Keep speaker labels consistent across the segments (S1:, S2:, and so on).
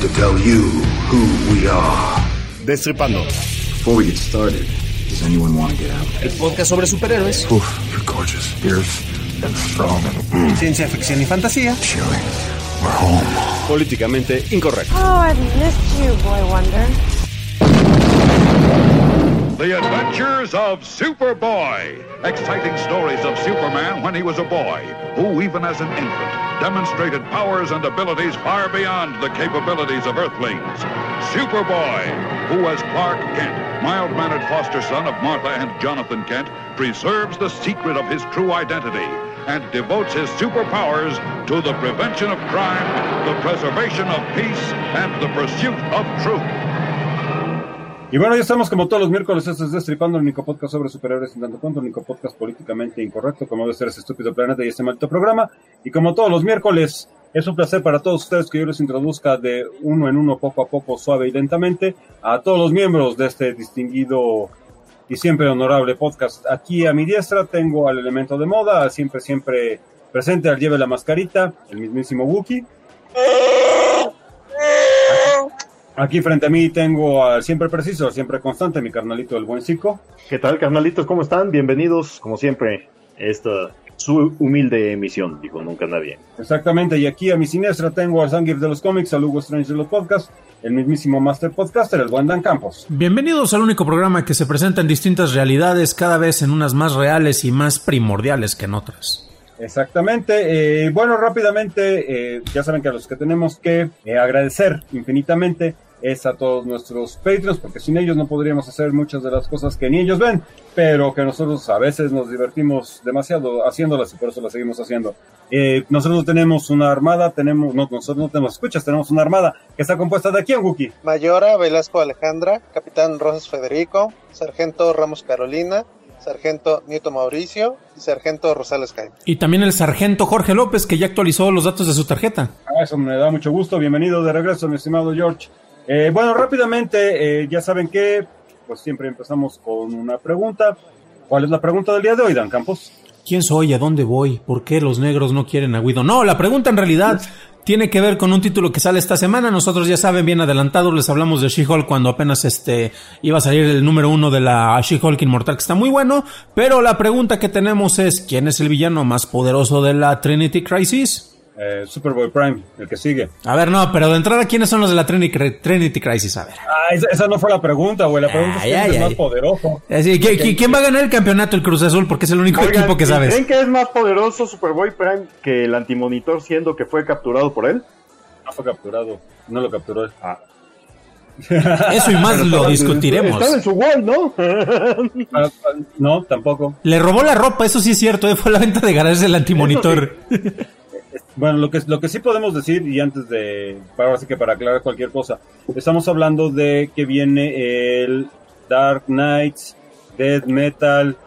S1: to tell you who we are.
S2: Destripando.
S1: Before we get started, does anyone want to get out?
S3: El podcast sobre superhéroes.
S1: Oof, you're gorgeous, fierce, and strong.
S2: Ciencia ficción y fantasía.
S1: Chilling. We're home.
S2: Políticamente incorrecto.
S4: Oh, I've missed you, Boy Wonder.
S5: The Adventures of Superboy. Exciting stories of Superman when he was a boy, who even as an infant demonstrated powers and abilities far beyond the capabilities of Earthlings. Superboy, who as Clark Kent, mild-mannered foster son of Martha and Jonathan Kent, preserves the secret of his true identity and devotes his superpowers to the prevention of crime, the preservation of peace, and the pursuit of truth.
S6: Y bueno, ya estamos como todos los miércoles, esto es Destripando, el único podcast sobre superhéroes en tanto cuanto, el único podcast políticamente incorrecto, como debe ser este estúpido planeta y este maldito programa. Y como todos los miércoles, es un placer para todos ustedes que yo les introduzca de uno en uno, poco a poco, suave y lentamente, a todos los miembros de este distinguido y siempre honorable podcast. Aquí a mi diestra tengo al elemento de moda, siempre presente, al lleve la mascarita, el mismísimo Wookie. Aquí frente a mí tengo al siempre preciso, al siempre constante, mi carnalito el buen Zico.
S7: ¿Qué tal, carnalitos? ¿Cómo están? Bienvenidos, como siempre, a esta su humilde emisión, digo, nunca nadie.
S6: Exactamente, y aquí a mi siniestra tengo al Zangief de los cómics, al Hugo Strange de los podcasts, el mismísimo Master Podcaster, el buen Dan Campos.
S8: Bienvenidos al único programa que se presenta en distintas realidades, cada vez en unas más reales y más primordiales que en otras.
S6: Exactamente, bueno, rápidamente, ya saben que a los que tenemos que agradecer infinitamente es a todos nuestros Patreons, porque sin ellos no podríamos hacer muchas de las cosas que ni ellos ven, pero que nosotros a veces nos divertimos demasiado haciéndolas y por eso las seguimos haciendo. Nosotros tenemos una armada, nosotros no tenemos escuchas, tenemos una armada que está compuesta de ¿quién, Wookie?
S9: Mayora Velasco Alejandra, Capitán Rosas Federico, Sargento Ramos Carolina, Sargento Nieto Mauricio y Sargento Rosales Jaime.
S8: Y también el Sargento Jorge López, que ya actualizó los datos de su tarjeta.
S6: Eso me da mucho gusto, bienvenido de regreso, mi estimado George. Bueno, rápidamente, ya saben que pues siempre empezamos con una pregunta. ¿Cuál es la pregunta del día de hoy, Dan Campos?
S8: ¿Quién soy? ¿A dónde voy? ¿Por qué los negros no quieren a Guido? No, la pregunta en realidad tiene que ver con un título que sale esta semana. Nosotros ya saben, bien adelantados, les hablamos de She-Hulk cuando apenas iba a salir el número 1 de la She-Hulk Inmortal, que está muy bueno. Pero la pregunta que tenemos es, ¿quién es el villano más poderoso de la Trinity Crisis?
S6: Superboy Prime, el que sigue.
S8: A ver, no, pero de entrada, ¿quiénes son los de la Trinity Crisis? A ver.
S6: Esa no fue la pregunta, güey. La pregunta es quién es más poderoso.
S8: ¿Quién va a ganar el campeonato? El Cruz Azul, porque es el único equipo que sabes.
S7: ¿Creen que es más poderoso Superboy Prime que el Antimonitor, siendo que fue capturado por él?
S6: No fue capturado, no lo capturó él.
S8: Eso y más lo discutiremos.
S7: Estaba en su wall, ¿no?
S6: No, tampoco.
S8: Le robó la ropa, eso sí es cierto, fue la venta de garajes del Antimonitor.
S6: Bueno, lo que sí podemos decir, y antes de, ahora sí que para aclarar cualquier cosa, estamos hablando de que viene el Dark Knights, Death Metal,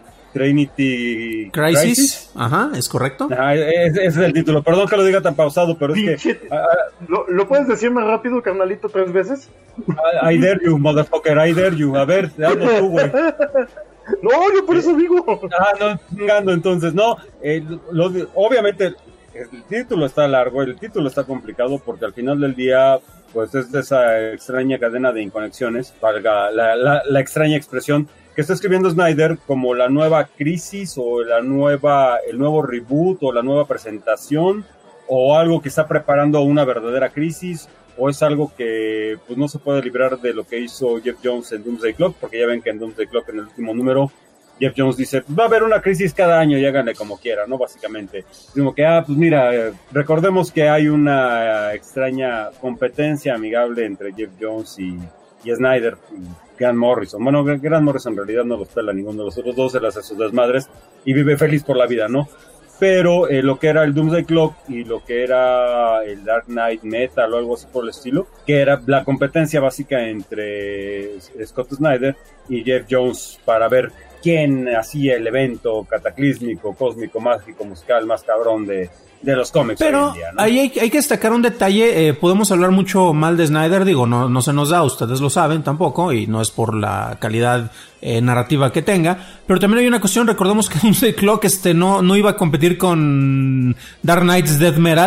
S6: Trinity Crisis.
S8: Ajá, es correcto.
S6: Ese es el título, perdón que lo diga tan pausado, pero es que...
S7: ¿Lo puedes decir más rápido, carnalito, 3 veces?
S6: I dare you, motherfucker, I dare you. A ver, hazlo tú, güey.
S7: No, yo por eso digo.
S6: No, chingando, entonces, no. Obviamente... El título está largo, el título está complicado porque al final del día pues es de esa extraña cadena de inconexiones, valga la extraña expresión, que está escribiendo Snyder como la nueva crisis o el nuevo reboot o la nueva presentación o algo que está preparando una verdadera crisis o es algo que pues no se puede librar de lo que hizo Jeff Jones en Doomsday Clock, porque ya ven que en Doomsday Clock en el último número Jeff Jones dice, va a haber una crisis cada año y háganle como quiera, ¿no? Básicamente. Como que, pues mira, recordemos que hay una extraña competencia amigable entre Jeff Jones y Snyder y Grant Morrison. Bueno, Grant Morrison en realidad no los pela ninguno de los otros dos, se las hace sus desmadres y vive feliz por la vida, ¿no? Pero lo que era el Doomsday Clock y lo que era el Dark Knight Metal o algo así por el estilo, que era la competencia básica entre Scott Snyder y Jeff Jones para ver quién hacía el evento cataclísmico, cósmico, mágico, musical más cabrón de los cómics.
S8: Pero hoy en día, ¿no? Ahí hay que destacar un detalle. Podemos hablar mucho mal de Snyder, digo, no se nos da, ustedes lo saben tampoco, y no es por la calidad narrativa que tenga, pero también hay una cuestión. Recordemos que Doomsday Clock no iba a competir con Dark Knight's Death Metal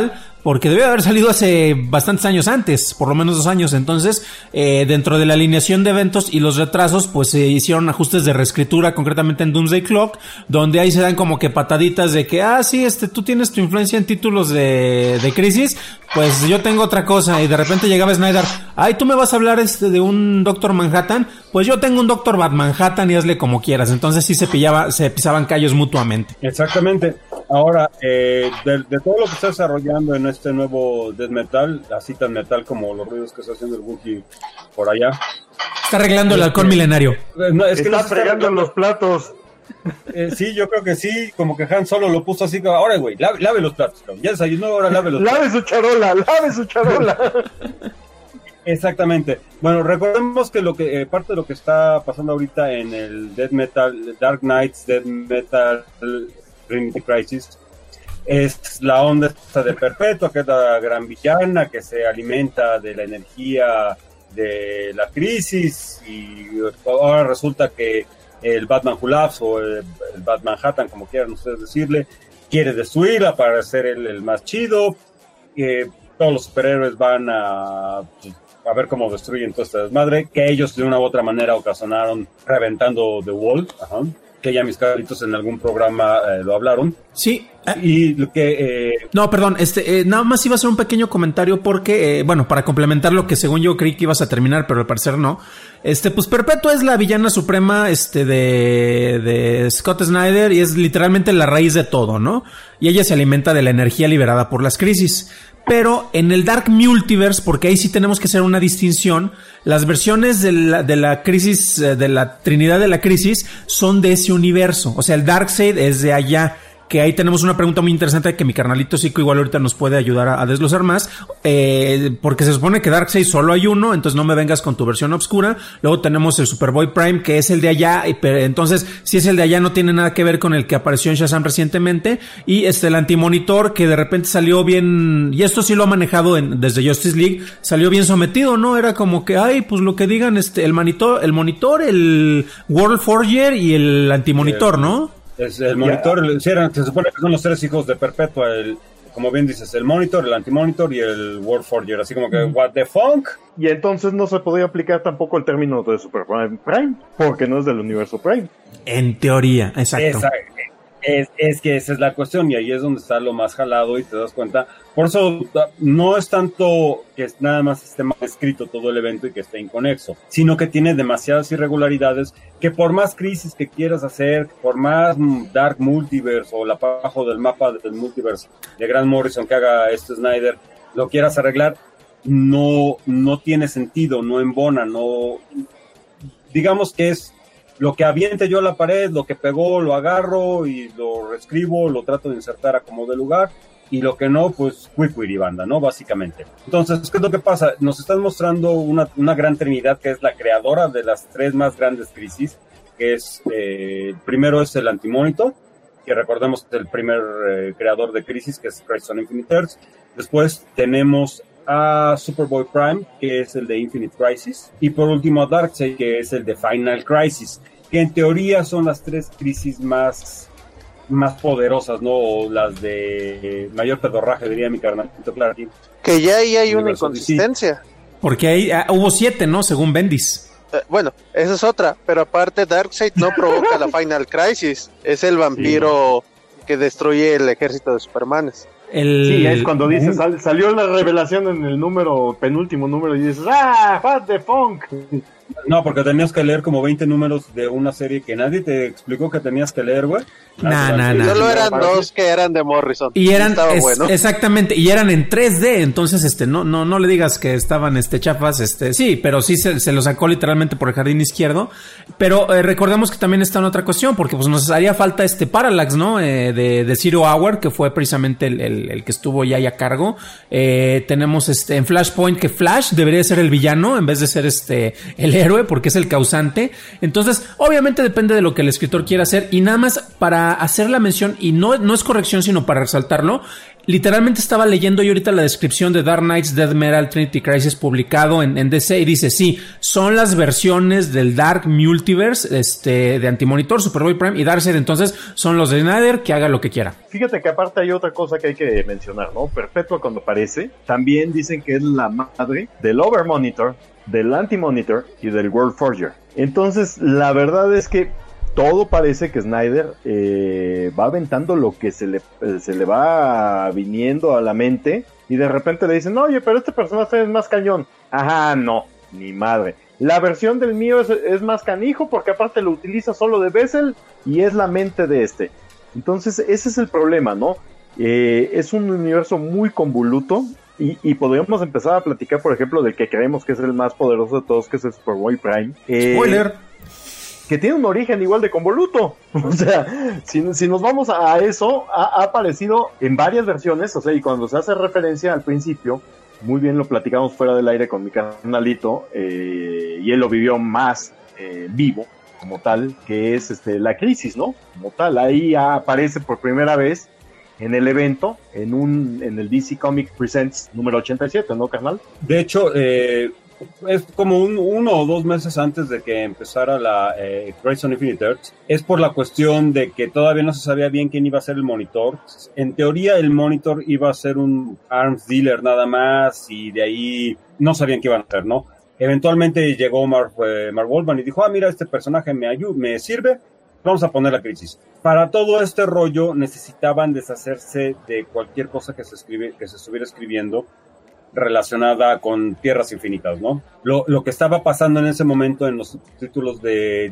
S8: porque debe haber salido hace bastantes años antes, por lo menos 2 años. Entonces, dentro de la alineación de eventos y los retrasos, pues se hicieron ajustes de reescritura, concretamente en Doomsday Clock, donde ahí se dan como que pataditas de que, sí, tú tienes tu influencia en títulos de Crisis, pues yo tengo otra cosa. Y de repente llegaba Snyder, tú me vas a hablar de un Doctor Manhattan, pues yo tengo un Doctor Manhattan y hazle como quieras. Entonces sí se pisaban callos mutuamente.
S6: Exactamente. Ahora, de todo lo que está desarrollando en este nuevo Death Metal, así tan metal como los ruidos que está haciendo el Wookiee por allá.
S8: Está arreglando el halcón milenario.
S6: Es que
S7: está fregando los platos.
S6: Sí, yo creo que sí, como que Han Solo lo puso así, ahora güey, lave los platos, ya desayunó, ahora lave los platos.
S7: Lave su charola.
S6: Exactamente. Bueno, recordemos que parte de lo que está pasando ahorita en el Death Metal, Dark Knights, Death Metal, Trinity Crisis, es la onda esta de Perpetua, que es la gran villana que se alimenta de la energía de la crisis, y ahora resulta que el Batman Who Laughs, o el Batman Manhattan, como quieran ustedes decirle, quiere destruirla para ser el más chido. Todos los superhéroes van a ver cómo destruyen toda esta desmadre, que ellos de una u otra manera ocasionaron reventando The Wall, que ya mis carritos en algún programa lo hablaron.
S8: Sí.
S6: Y lo que...
S8: No, perdón, nada más iba a hacer un pequeño comentario porque, para complementar lo que según yo creí que ibas a terminar, pero al parecer no. Pues Perpetua es la villana suprema, de Scott Snyder, y es literalmente la raíz de todo, ¿no? Y ella se alimenta de la energía liberada por las crisis. Pero en el Dark Multiverse, porque ahí sí tenemos que hacer una distinción, las versiones de la crisis, de la Trinidad de la Crisis, son de ese universo. O sea, el Darkseid es de allá. Que ahí tenemos una pregunta muy interesante que mi carnalito Zico igual ahorita nos puede ayudar a desglosar más, porque se supone que Darkseid solo hay uno, entonces no me vengas con tu versión obscura. Luego tenemos el Superboy Prime, que es el de allá, pero entonces si es el de allá no tiene nada que ver con el que apareció en Shazam recientemente. Y el Antimonitor, que de repente salió bien, y esto sí lo ha manejado desde Justice League, salió bien sometido, ¿no? Era como que, pues lo que digan, el monitor, el World Forger y el Antimonitor, ¿no?
S6: Es el Monitor, se supone que son los 3 hijos de Perpetua, como bien dices, el Monitor, el Antimonitor y el World Forger, así como que, what the fuck?
S7: Y entonces no se podría aplicar tampoco el término de Super Prime, porque no es del universo Prime.
S8: En teoría, exacto.
S6: Es que esa es la cuestión, y ahí es donde está lo más jalado y te das cuenta. Por eso no es tanto que nada más esté mal escrito todo el evento y que esté inconexo, sino que tiene demasiadas irregularidades que por más crisis que quieras hacer, por más Dark Multiverse o la abajo del mapa del Multiverse de Grant Morrison que haga Snyder, lo quieras arreglar, no tiene sentido, no embona, no, digamos que es lo que aviente yo a la pared, lo que pegó, lo agarro y lo reescribo, lo trato de insertar a como de lugar, y lo que no, pues y banda, ¿no? Básicamente. Entonces, ¿qué es lo que pasa? Nos están mostrando una gran trinidad que es la creadora de las 3 más grandes crisis, que es, primero es el Antimonitor, que recordemos que es el primer creador de crisis, que es Crisis on Infinite Earths. Después tenemos a Superboy Prime, que es el de Infinite Crisis, y por último a Darkseid, que es el de Final Crisis, que en teoría son las 3 crisis más poderosas, ¿no? O las de mayor pedorraje, diría mi carnalito Clarky.
S9: Que ya ahí hay una inconsistencia.
S8: Porque ahí hubo 7, ¿no? Según Bendis.
S9: Bueno, esa es otra, pero aparte Darkseid no provoca la Final Crisis, es el vampiro que destruye el ejército de Supermanes.
S7: Sí, es cuando dices, salió la revelación en el penúltimo número, y dices, what the funk.
S6: No, porque tenías que leer como 20 números de una serie que nadie te explicó que tenías que leer, güey.
S9: Solo eran 2 que eran de Morrison.
S8: Y eran,
S9: bueno.
S8: Exactamente, y eran en 3D, entonces no le digas que estaban chafas, sí, pero sí se lo sacó literalmente por el jardín izquierdo. Pero recordemos que también está en otra cuestión, porque pues nos haría falta Parallax, ¿no? De Zero Hour, que fue precisamente el que estuvo ya a cargo. Tenemos en Flashpoint que Flash debería ser el villano en vez de ser el héroe, porque es el causante. Entonces, obviamente depende de lo que el escritor quiera hacer. Y nada más para hacer la mención, y no es corrección, sino para resaltarlo, Literalmente estaba leyendo yo ahorita la descripción de Dark Knights Death Metal Trinity Crisis publicado en DC y dice, sí, son las versiones del Dark Multiverse de Antimonitor, Superboy Prime y Darkseid, entonces son los de Snyder, que haga lo que quiera.
S7: Fíjate que aparte hay otra cosa que hay que mencionar, ¿no? Perpetua cuando aparece, también dicen que es la madre del Overmonitor, del Anti-Monitor y del World Forger. Entonces, la verdad es que todo parece que Snyder va aventando lo que se le va viniendo a la mente y de repente le dicen, oye, pero este personaje es más cañón. Ajá, no, ni madre. La versión del mío es más canijo porque aparte lo utiliza solo de Bessel y es la mente de este. Entonces, ese es el problema, ¿no? Es un universo muy convoluto. Y podríamos empezar a platicar, por ejemplo, del que creemos que es el más poderoso de todos, que es el Superboy Prime.
S8: Spoiler.
S7: Que tiene un origen igual de convoluto. O sea, si nos vamos a eso, ha aparecido en varias versiones, o sea, y cuando se hace referencia al principio, muy bien lo platicamos fuera del aire con mi carnalito, y él lo vivió más vivo, como tal, que es la crisis, ¿no? Como tal, ahí aparece por primera vez en el evento, en el DC Comics Presents número 87, ¿no, carnal?
S6: De hecho, es como 1 o 2 meses antes de que empezara la Crisis on Infinite Earths. Es por la cuestión de que todavía no se sabía bien quién iba a ser el monitor. En teoría, el monitor iba a ser un arms dealer nada más, y de ahí no sabían qué iban a hacer, ¿no? Eventualmente llegó Mark Wolfman y dijo, mira, este personaje me sirve, vamos a poner la crisis. Para todo este rollo necesitaban deshacerse de cualquier cosa que se estuviera escribiendo relacionada con Tierras Infinitas, ¿no? Lo que estaba pasando en ese momento en los títulos de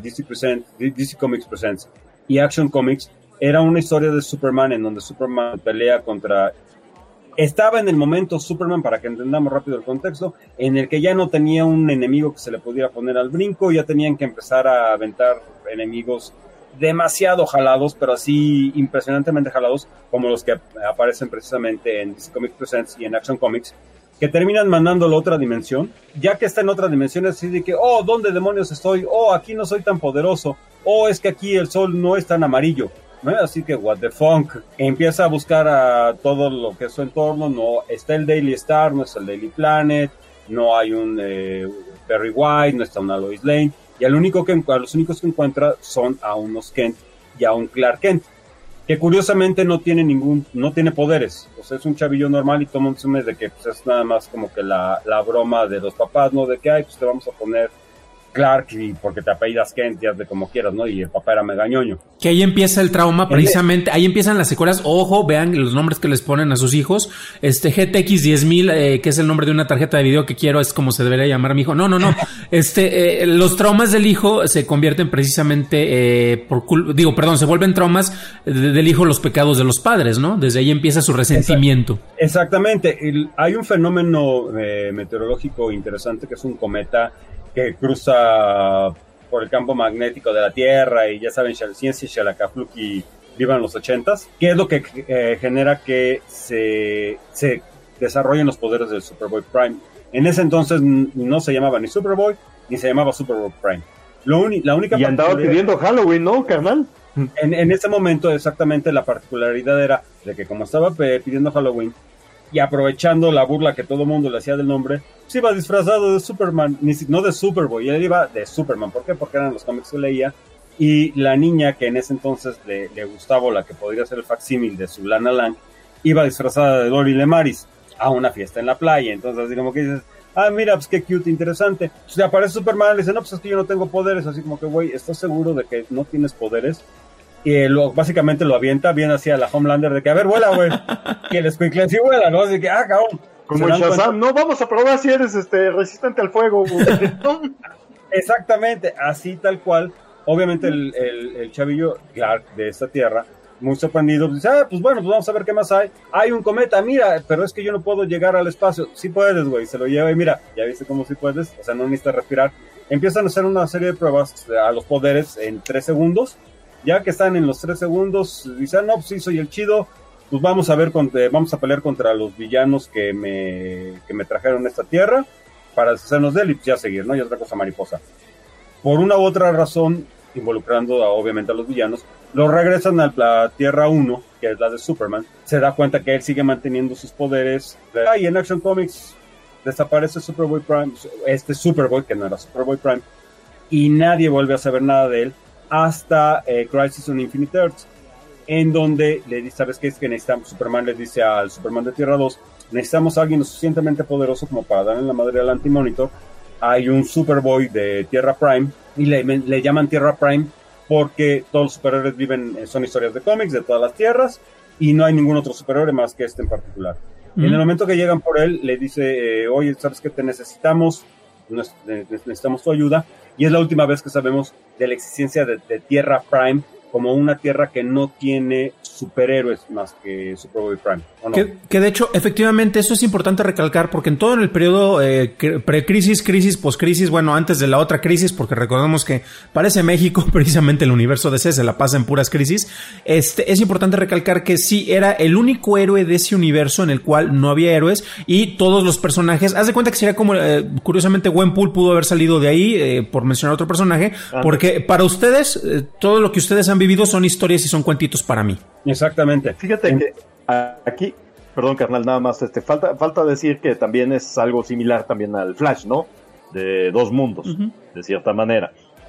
S6: DC Comics Presents y Action Comics era una historia de Superman en donde Superman pelea contra... Estaba en el momento Superman, para que entendamos rápido el contexto, en el que ya no tenía un enemigo que se le pudiera poner al brinco, ya tenían que empezar a aventar enemigos demasiado jalados, pero así impresionantemente jalados, como los que aparecen precisamente en DC Comics Presents y en Action Comics, que terminan mandándolo a otra dimensión. Ya que está en otra dimensión, es así de que, ¿dónde demonios estoy? Aquí no soy tan poderoso. Es que aquí el sol no es tan amarillo, ¿no? Así que, what the funk. Empieza a buscar a todo lo que es su entorno. No está el Daily Star, no está el Daily Planet, no hay un Perry White, no está una Lois Lane. Y a los únicos que encuentra son a unos Kent y a un Clark Kent, que curiosamente no tiene poderes. O sea, es un chavillo normal y todo el mundo asume de que pues, es nada más como que la broma de los papás, ¿no? De que, pues te vamos a poner Clark y porque te apellidas Kent, ya de como quieras, ¿no? Y el papá era mega ñoño.
S8: Que ahí empieza el trauma, precisamente. Ahí empiezan las secuelas. Ojo, vean los nombres que les ponen a sus hijos. GTX 10000, que es el nombre de una tarjeta de video que quiero, es como se debería llamar a mi hijo. No. Los traumas del hijo se convierten precisamente se vuelven traumas del hijo, los pecados de los padres, ¿no? Desde ahí empieza su resentimiento.
S6: Exactamente. Hay un fenómeno meteorológico interesante que es un cometa que cruza por el campo magnético de la Tierra, y ya saben, ciencia y Shalakafluki vivan los 80s, que es lo que genera que se desarrollen los poderes del Superboy Prime. En ese entonces no se llamaba ni Superboy, ni se llamaba Superboy Prime. La única
S7: y andaba pidiendo Halloween, ¿no, carnal?
S6: En ese momento, exactamente, la particularidad era de que como estaba pidiendo Halloween, y aprovechando la burla que todo el mundo le hacía del nombre, se iba disfrazado de Superman, no de Superboy, él iba de Superman. ¿Por qué? Porque eran los cómics que leía, y la niña que en ese entonces le gustaba, la que podría ser el facsímil de su Lana Lang, iba disfrazada de Dori Lemaris a una fiesta en la playa. Entonces así como que dices, mira, pues qué cute, interesante. Pues aparece Superman, le dice, no, pues es que yo no tengo poderes, así como que, güey, ¿estás seguro de que no tienes poderes? Y básicamente lo avienta bien hacia la Homelander de que, a ver, vuela, güey. Y el escuincle sí vuela, ¿no? Así que, cabrón.
S7: Como el Shazam, no, vamos a probar si eres resistente al fuego, güey.
S6: Exactamente, así tal cual. Obviamente el chavillo Clark de esta tierra, muy sorprendido, dice, pues bueno, pues vamos a ver qué más hay. Hay un cometa, mira, pero es que yo no puedo llegar al espacio. Sí puedes, güey, se lo lleva y mira, ya viste cómo sí puedes, o sea, no necesitas respirar. Empiezan a hacer una serie de pruebas a los poderes en 3 segundos. Ya que están en los 3 segundos, dicen, no, pues sí, soy el chido, pues vamos a pelear contra los villanos que me trajeron a esta tierra para deshacernos de él y pues ya seguir, ¿no? Y otra cosa mariposa. Por una u otra razón, involucrando obviamente a los villanos, lo regresan a la Tierra 1, que es la de Superman. Se da cuenta que él sigue manteniendo sus poderes. Y en Action Comics desaparece Superboy Prime, Superboy, que no era Superboy Prime, y nadie vuelve a saber nada de él hasta Crisis on Infinite Earths, en donde le dice, ¿sabes qué? Es que necesitamos, Superman le dice al Superman de Tierra 2, necesitamos a alguien lo suficientemente poderoso como para darle la madre al Anti-Monitor. Hay un Superboy de Tierra Prime, y le llaman Tierra Prime porque todos los superhéroes son historias de cómics de todas las tierras, y no hay ningún otro superhéroe más que este en particular. En el momento que llegan por él, le dice, oye, ¿sabes qué? Te necesitamos tu ayuda, y es la última vez que sabemos de la existencia de Tierra Prime como una tierra que no tiene superhéroes más que Superboy Prime, ¿o no?
S8: Que de hecho, efectivamente, eso es importante recalcar, porque en todo el periodo pre-crisis, crisis, post-crisis, bueno, antes de la otra crisis, porque recordemos que parece México, precisamente el universo DC se la pasa en puras crisis, es importante recalcar que sí, era el único héroe de ese universo en el cual no había héroes, y todos los personajes, haz de cuenta que sería como, curiosamente, Gwenpool pudo haber salido de ahí, por mencionar otro personaje, porque para ustedes, todo lo que ustedes han vivido son historias y son cuentitos para mí.
S6: Exactamente.
S7: Fíjate que aquí, perdón carnal, nada más, falta decir que también es algo similar también al Flash, ¿no? De dos mundos, de cierta manera.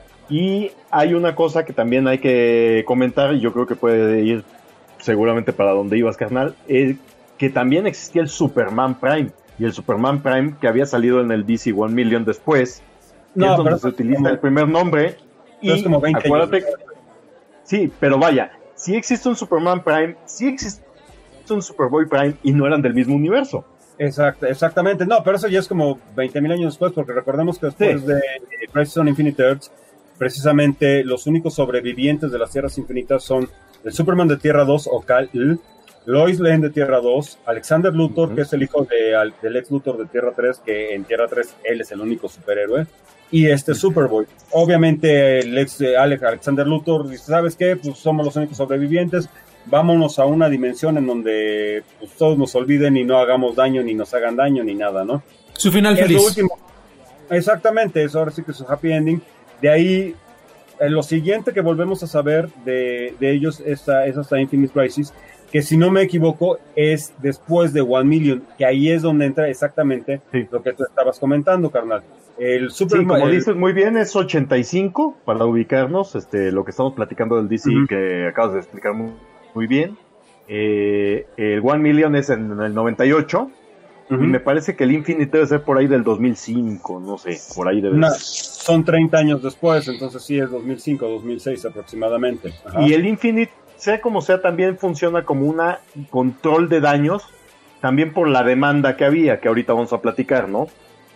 S7: Y hay una cosa que también hay que comentar, y yo creo que puede ir seguramente para donde ibas, carnal, es que también existía el Superman Prime, y el Superman Prime que había salido en el DC 1 Million después, que es donde se utiliza el primer nombre, y
S6: es como 20
S7: acuérdate
S6: años.
S7: Sí, pero vaya, sí existe un Superman Prime, sí existe un Superboy Prime, y no eran del mismo universo.
S6: Exactamente, no, pero eso ya es como 20,000 años después, porque recordemos que después de Crisis on Infinite Earths, precisamente los únicos sobrevivientes de las Tierras Infinitas son el Superman de Tierra 2, o Kal-El, Lois Lane de Tierra 2, Alexander Luthor, que es el hijo del ex Luthor de Tierra 3, que en Tierra 3 él es el único superhéroe, y Superboy. Obviamente el ex Alexander Luthor dice, ¿sabes qué? Pues somos los únicos sobrevivientes, vámonos a una dimensión en donde pues, todos nos olviden y no hagamos daño, ni nos hagan daño, ni nada, ¿no?
S8: Su final feliz.
S6: Lo último. Exactamente, eso ahora sí que es su happy ending. De ahí, lo siguiente que volvemos a saber de ellos es hasta Infinite Crisis, que si no me equivoco es después de 1 Million, que ahí es donde entra exactamente lo que tú estabas comentando, carnal. El Superman,
S7: sí, como dices muy bien, es 85 para ubicarnos, lo que estamos platicando del DC que acabas de explicar muy bien. El 1 Million es en el 98 y me parece que el Infinite debe ser por ahí del 2005, no sé, por ahí debe ser.
S6: Son 30 años después, entonces sí es 2005, 2006 aproximadamente. Ajá.
S7: Y el Infinite, sea como sea, también funciona como una control de daños, también por la demanda que había, que ahorita vamos a platicar, ¿no?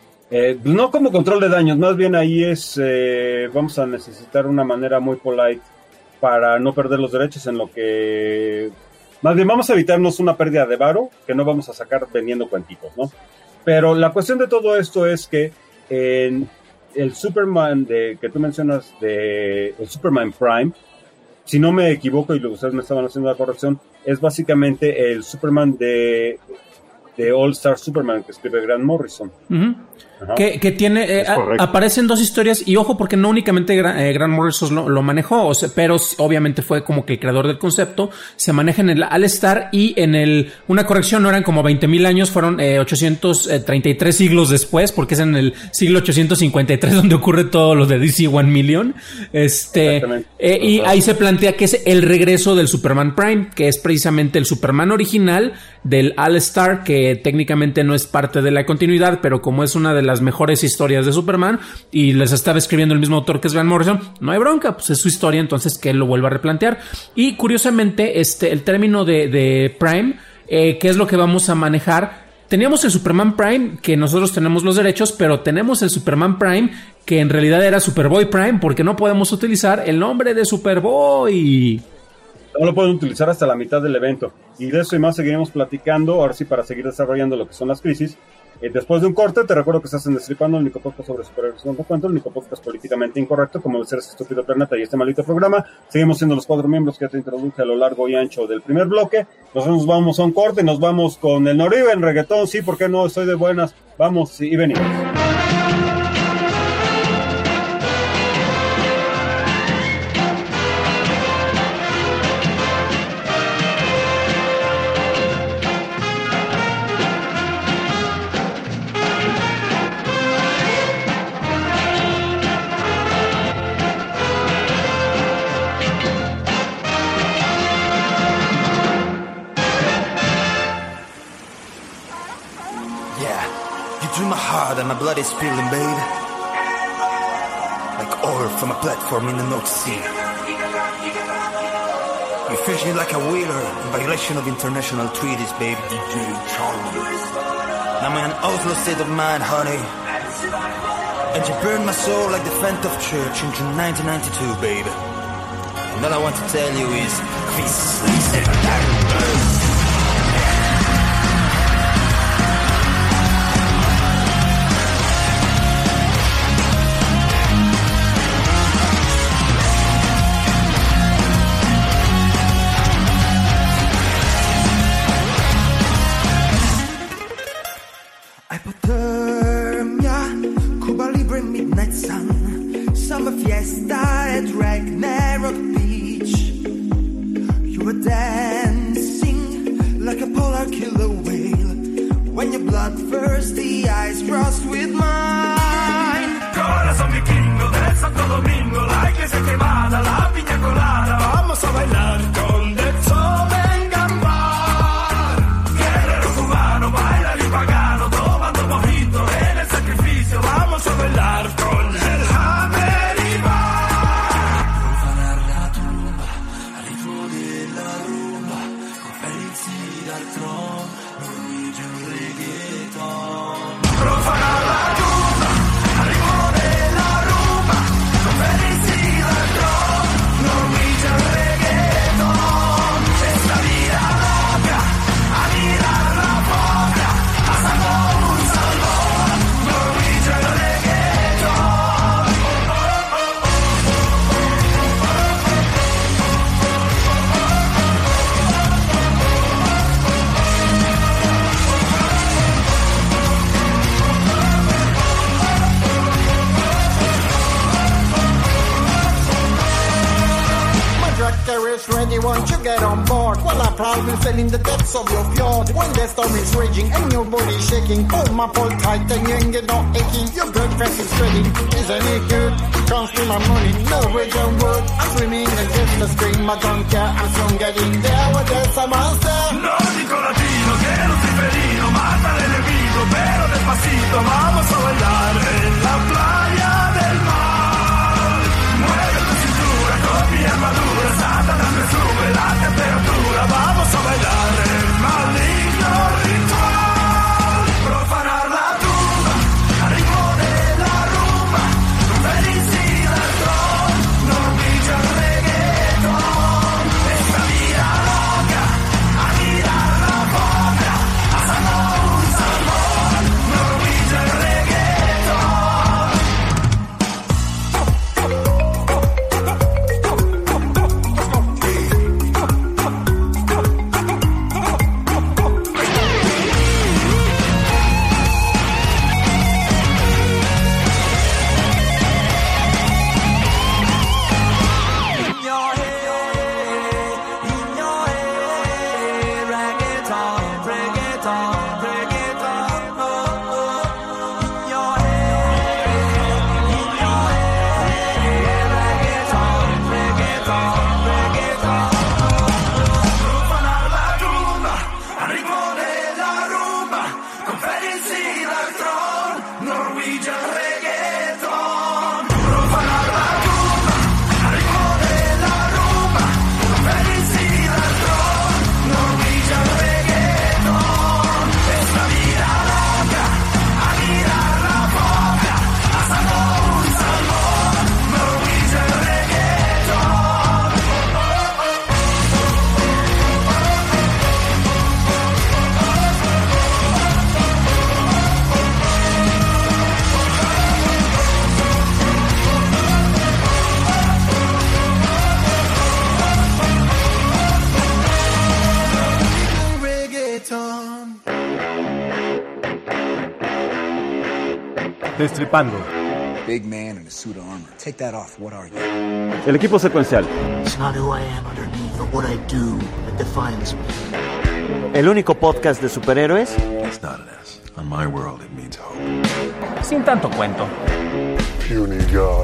S6: No como control de daños, más bien ahí es, vamos a necesitar una manera muy polite para no perder los derechos en lo que... Más bien vamos a evitarnos una pérdida de varo que no vamos a sacar vendiendo cuentitos, ¿no? Pero la cuestión de todo esto es que en el Superman que tú mencionas, el Superman Prime, si no me equivoco y ustedes me estaban haciendo la corrección, es básicamente el Superman de All Star Superman que escribe Grant Morrison.
S8: Que tiene aparecen dos historias, y ojo, porque no únicamente Grant Morrison lo manejó, pero obviamente fue como que el creador del concepto. Se maneja en el All Star y en una corrección, no eran como 20,000 años, fueron 833 siglos después, porque es en el siglo 853 donde ocurre todo lo de DC 1 Million. Y ahí se plantea que es el regreso del Superman Prime, que es precisamente el Superman original del All Star, que técnicamente no es parte de la continuidad, pero como es una de las mejores historias de Superman y les estaba escribiendo el mismo autor que es Grant Morrison, no hay bronca, pues es su historia, entonces que él lo vuelva a replantear. Y curiosamente, el término de Prime, ¿qué es lo que vamos a manejar? Teníamos el Superman Prime, que nosotros tenemos los derechos, pero tenemos el Superman Prime, que en realidad era Superboy Prime, porque no podemos utilizar el nombre de Superboy.
S6: No lo pueden utilizar hasta la mitad del evento. Y de eso y más seguiremos platicando, ahora sí, para seguir desarrollando lo que son las crisis. Después de un corte, te recuerdo que estás en Destripando, el único podcast sobre superhéroes no cuento, el único podcast políticamente incorrecto, como de ser ese estúpido planeta y este maldito programa. Seguimos siendo los 4 miembros que te introduje a lo largo y ancho del primer bloque. Nos vamos a un corte y nos vamos con el Noribe en reggaetón. Sí, ¿por qué no? Estoy de buenas. Vamos y venimos.
S3: blood and my blood is spilling, babe. Like oil from a platform in the North Sea. You fish me like a whaler in violation of international treaties, babe. DJ Charles. I'm in an outlaw state of mind, honey. And you burned my soul like the Phantom Church in June 1992, babe. And all I want to tell you is, peace.
S10: Hypothermia, Cuba Libre, midnight sun, summer fiesta at Ragnarok Beach. You were dancing like a polar killer whale when your bloodthirsty eyes crossed with mine. Corazón vikingo de Santo Domingo, la iglesia quemada, la piña colada, vamos a bailar con Beethoven Gambá. Guerrero cubano, bailarín pagano, tomando mojito en el sacrificio, vamos a bailar con el Hammer y Bar. Profanar la tumba, al ritmo de la rumba, con felicidad al trono, Norwegian reggaeton. Profanar la tumba, al ritmo de la rumba, con felicidad al trono, Norwegian reggaeton. Esta vida loca, a mirar la boca, pasando un salón, Norwegian reggaeton. My drug carrier's ready, won't you get on board? Well, I probably fell in the depths of your fjord. When the storm is raging and your body shaking, hold my pole tight and you ain't get no aching. Your blood pressure is ready, isn't it good? Can't steal my money, no Norwegian wood. I'm swimming against the stream, I don't care, I'm soon getting there with there's a monster. Nórdico latino, que luciferino, mata al enemigo, pero despacito, vamos a bailar en la playa del mar. Mueve tu cintura con mi armadura, Satanás me sube la temperatura, vamos a bailar el maligno ritual. Profanar la tumba, al ritmo de la rumba, con felicidad al trono, Norwegian reggaeton. Esta vida loca, a mirar la boca, pasando un salmón, Norwegian reggaeton. Profanar la tumba, al ritmo de la rumba, con felicidad al trono, Norwegian reggaeton. Profanar la tumba, al ritmo de la rumba, con felicidad al trono, Norwegian reggaeton. Esta vida loca, a mirar la boca, pasando un salmón, Norwegian reggaeton. Reggaeton.
S2: Destripando.
S11: Big man in a suit of armor. Take that off. What are you?
S7: El equipo secuencial.
S12: It's not who I am underneath, but what I do that defines me.
S13: El único podcast de superhéroes.
S1: It's not an S. On my world, it means hope.
S14: Sin tanto cuento.
S15: Puny God.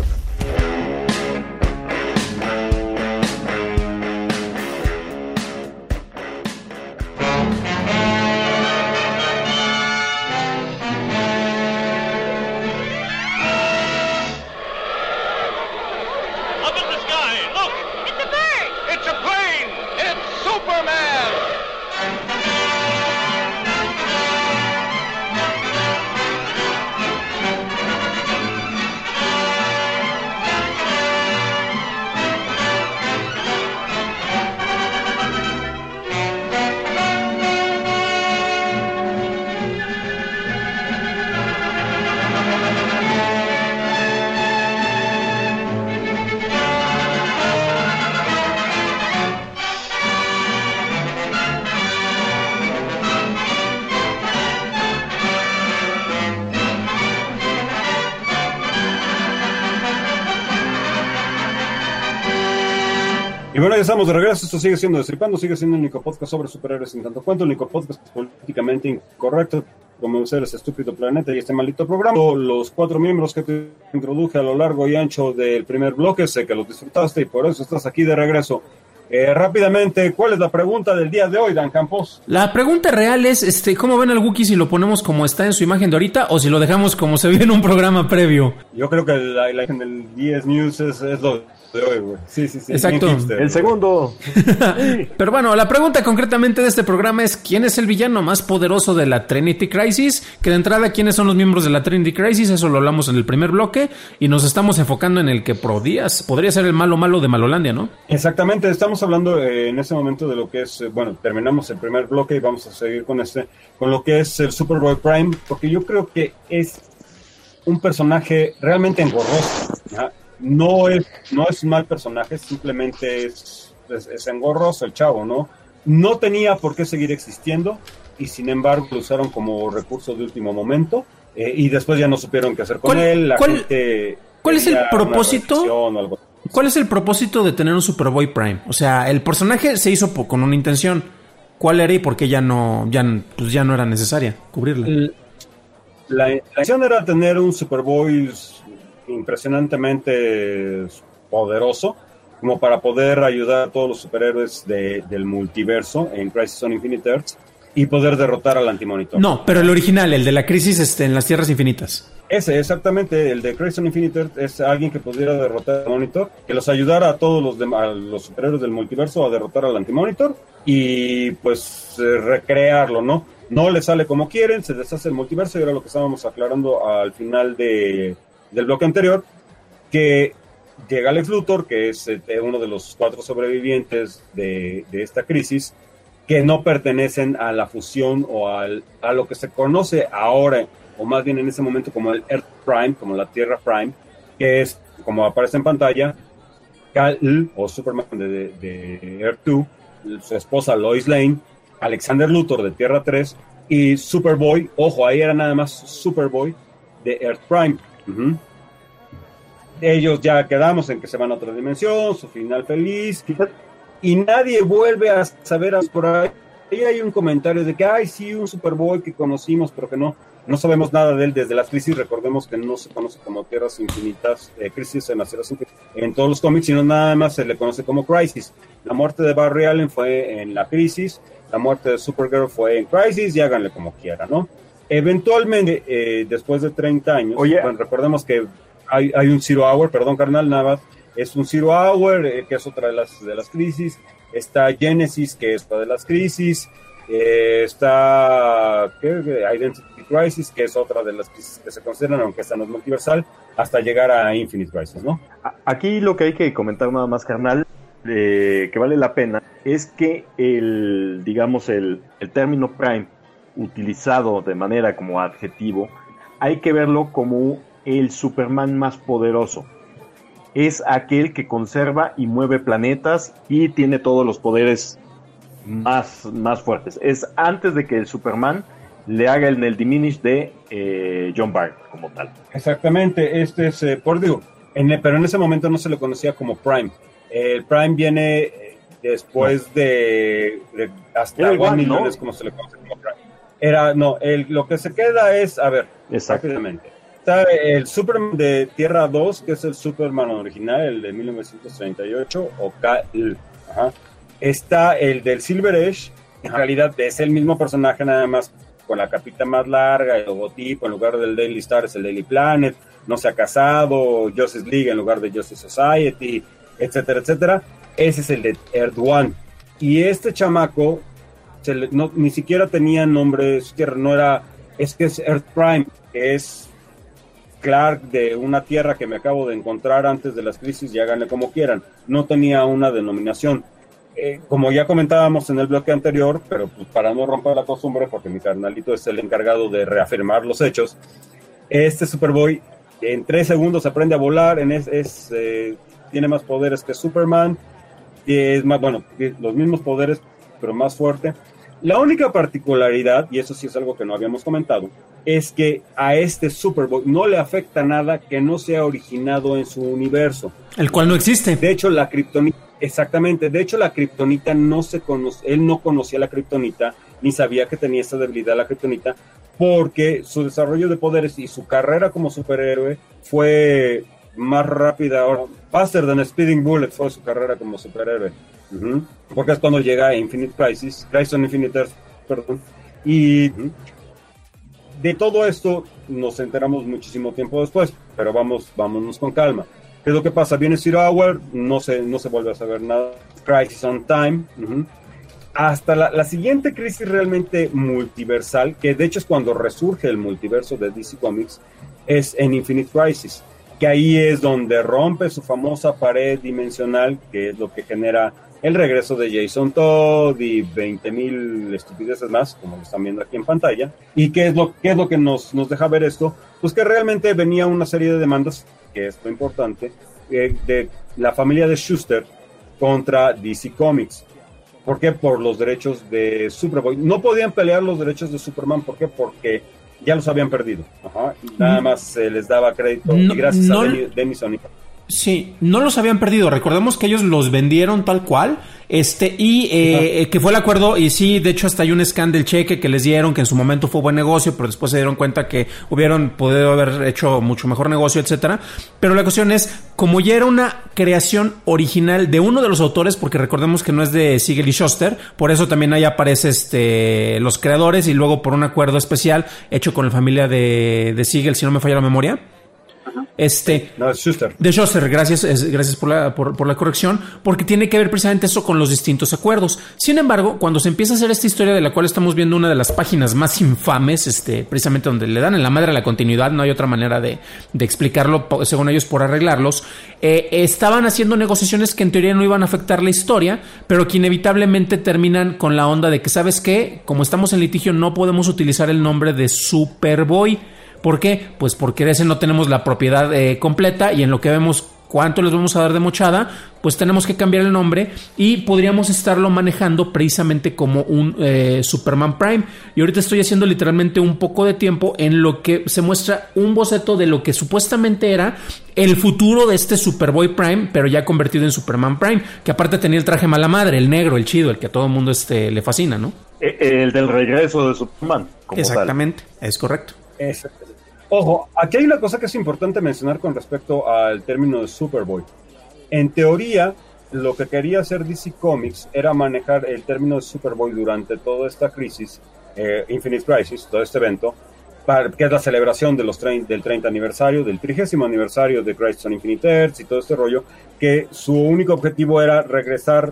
S6: Y bueno, ya estamos de regreso. Esto sigue siendo Destripando, sigue siendo el único podcast sobre superhéroes sin tanto cuento, el único podcast políticamente incorrecto, como ser ese estúpido planeta y este maldito programa. Los 4 miembros que te introduje a lo largo y ancho del primer bloque, sé que los disfrutaste y por eso estás aquí de regreso. Rápidamente, ¿cuál es la pregunta del día de hoy, Dan Campos?
S8: La pregunta real es, ¿cómo ven al Wookiee si lo ponemos como está en su imagen de ahorita o si lo dejamos como se vio en un programa previo?
S6: Yo creo que la imagen del DS News es lo de hoy, güey. Sí.
S8: Exacto.
S7: El segundo.
S8: Pero bueno, la pregunta concretamente de este programa es ¿quién es el villano más poderoso de la Trinity Crisis? Que de entrada, ¿quiénes son los miembros de la Trinity Crisis? Eso lo hablamos en el primer bloque y nos estamos enfocando en el que podría ser el malo de Malolandia, ¿no?
S6: Exactamente, estamos hablando en este momento de lo que es, terminamos el primer bloque y vamos a seguir con lo que es el Superboy Prime, porque yo creo que es un personaje realmente engorroso, ¿ya? No es un mal personaje, simplemente es engorroso el chavo, ¿no? No tenía por qué seguir existiendo y sin embargo lo usaron como recurso de último momento y después ya no supieron qué hacer con él.
S8: ¿Cuál es el propósito? ¿Cuál es el propósito de tener un Superboy Prime? O sea, el personaje se hizo con una intención. ¿Cuál era y por qué ya no era necesaria cubrirla?
S6: La intención era tener un Superboy impresionantemente poderoso como para poder ayudar a todos los superhéroes del multiverso en Crisis on Infinite Earths y poder derrotar al Antimonitor.
S8: No, pero el original, el de la crisis en las Tierras Infinitas.
S6: Ese, exactamente, el de Crisis on Infinite Earths es alguien que pudiera derrotar al Monitor, que los ayudara a todos los superhéroes del multiverso a derrotar al Antimonitor y pues recrearlo, ¿no? No le sale como quieren, se deshace el multiverso y era lo que estábamos aclarando al final del bloque anterior, que llega Lex Luthor, que es uno de los 4 sobrevivientes de esta crisis, que no pertenecen a la fusión o a lo que se conoce ahora, o más bien en ese momento como el Earth Prime, como la Tierra Prime, que es, como aparece en pantalla, Kal-El, o Superman de Earth 2, su esposa Lois Lane, Alexander Luthor de Tierra 3, y Superboy, ojo, ahí era nada más Superboy de Earth Prime. Uh-huh. Ellos ya quedamos en que se van a otra dimensión, su final feliz, y nadie vuelve a saber por ahí. Ahí hay un comentario de que sí, un Superboy que conocimos, pero que no sabemos nada de él desde las crisis. Recordemos que no se conoce como Tierras Infinitas, Crisis en las Tierras Infinitas en todos los cómics, sino nada más se le conoce como Crisis. La muerte de Barry Allen fue en la Crisis, la muerte de Supergirl fue en Crisis, y háganle como quieran, ¿no? Eventualmente, después de 30 años, recordemos que hay un Zero Hour, perdón, carnal, nada, es un Zero Hour, que es otra de las crisis. Está Genesis, que es otra de las crisis. Está Identity Crisis, que es otra de las crisis que se consideran, aunque esta no es multiversal, hasta llegar a Infinite Crisis, ¿no?
S7: Aquí lo que hay que comentar nada más, carnal, que vale la pena, es que el término Prime, utilizado de manera como adjetivo, hay que verlo como el Superman más poderoso. Es aquel que conserva y mueve planetas y tiene todos los poderes más fuertes. Es antes de que el Superman le haga el diminish de John Byrne como tal.
S6: Exactamente, este es, pero en ese momento no se le conocía como Prime. El Prime viene después de hasta 1 millón, ¿no? Es como se le conoce como Prime. Lo que se queda es, rápidamente. Está el Superman de Tierra 2, que es el Superman original, el de 1938, o Kal-El. Está el del Silver Age, en realidad es el mismo personaje, nada más con la capita más larga, el logotipo, en lugar del Daily Star es el Daily Planet, no se ha casado, Justice League en lugar de Justice Society, etcétera, etcétera. Ese es el de Earth One. Y este chamaco ni siquiera tenía nombre, es que es Earth Prime, que es Clark de una tierra que me acabo de encontrar antes de las crisis, y háganle como quieran. No tenía una denominación. Como ya comentábamos en el bloque anterior, pero pues para no romper la costumbre, porque mi carnalito es el encargado de reafirmar los hechos, este Superboy en 3 segundos aprende a volar, tiene más poderes que Superman, y es más, los mismos poderes, pero más fuerte. La única particularidad, y eso sí es algo que no habíamos comentado, es que a este Superboy no le afecta nada que no sea originado en su universo.
S8: El cual no existe.
S6: De hecho, la kriptonita, exactamente, de hecho la kriptonita no se conoce, él no conocía la kriptonita, ni sabía que tenía esa debilidad la kriptonita, porque su desarrollo de poderes y su carrera como superhéroe fue más rápida, faster than a speeding bullet fue su carrera como superhéroe. Porque es cuando llega a Infinite Crisis on Infinite Earth, perdón, y de todo esto nos enteramos muchísimo tiempo después, pero vámonos con calma. ¿Qué es lo que pasa? Viene Zero Hour, no se vuelve a saber nada. Crisis on Time. Hasta la siguiente crisis realmente multiversal, que de hecho es cuando resurge el multiverso de DC Comics, es en Infinite Crisis, que ahí es donde rompe su famosa pared dimensional, que es lo que genera el regreso de Jason Todd y 20,000 estupideces más, como lo están viendo aquí en pantalla. ¿Y qué es lo que nos deja ver esto? Pues que realmente venía una serie de demandas, que es lo importante, de la familia de Schuster contra DC Comics. ¿Por qué? Por los derechos de Superboy. No podían pelear los derechos de Superman. ¿Por qué? Porque ya los habían perdido. Nada más se les daba crédito. Y gracias a Denison.
S8: Sí, no los habían perdido. Recordemos que ellos los vendieron tal cual. Que fue el acuerdo. Y sí, de hecho, hasta hay un scan del cheque que les dieron, que en su momento fue buen negocio, pero después se dieron cuenta que hubieron podido haber hecho mucho mejor negocio, etcétera. Pero la cuestión es, como ya era una creación original de uno de los autores, porque recordemos que no es de Siegel y Shuster, por eso también ahí aparece los creadores, y luego por un acuerdo especial hecho con la familia de Siegel, si no me falla la memoria.
S6: No, es Schuster.
S8: De Schuster, gracias por la corrección, porque tiene que ver precisamente eso con los distintos acuerdos. Sin embargo, cuando se empieza a hacer esta historia, de la cual estamos viendo una de las páginas más infames, precisamente donde le dan en la madre a la continuidad, no hay otra manera de explicarlo, según ellos, por arreglarlos, estaban haciendo negociaciones que en teoría no iban a afectar la historia, pero que inevitablemente terminan con la onda de que, ¿sabes qué? Como estamos en litigio, no podemos utilizar el nombre de Superboy. ¿Por qué? Pues porque de ese no tenemos la propiedad completa, y en lo que vemos cuánto les vamos a dar de mochada, pues tenemos que cambiar el nombre y podríamos estarlo manejando precisamente como un Superman Prime. Y ahorita estoy haciendo literalmente un poco de tiempo en lo que se muestra un boceto de lo que supuestamente era el futuro de este Superboy Prime, pero ya convertido en Superman Prime, que aparte tenía el traje mala madre, el negro, el chido, el que a todo el mundo le fascina, ¿no?
S7: El del regreso de Superman. Como
S8: exactamente, tal. Es correcto.
S6: Ojo, aquí hay una cosa que es importante mencionar con respecto al término de Superboy. En teoría, lo que quería hacer DC Comics era manejar el término de Superboy durante toda esta crisis, Infinite Crisis, todo este evento, que es la celebración de del 30 aniversario, del 30º aniversario de Crisis on Infinite Earths y todo este rollo, que su único objetivo era regresarle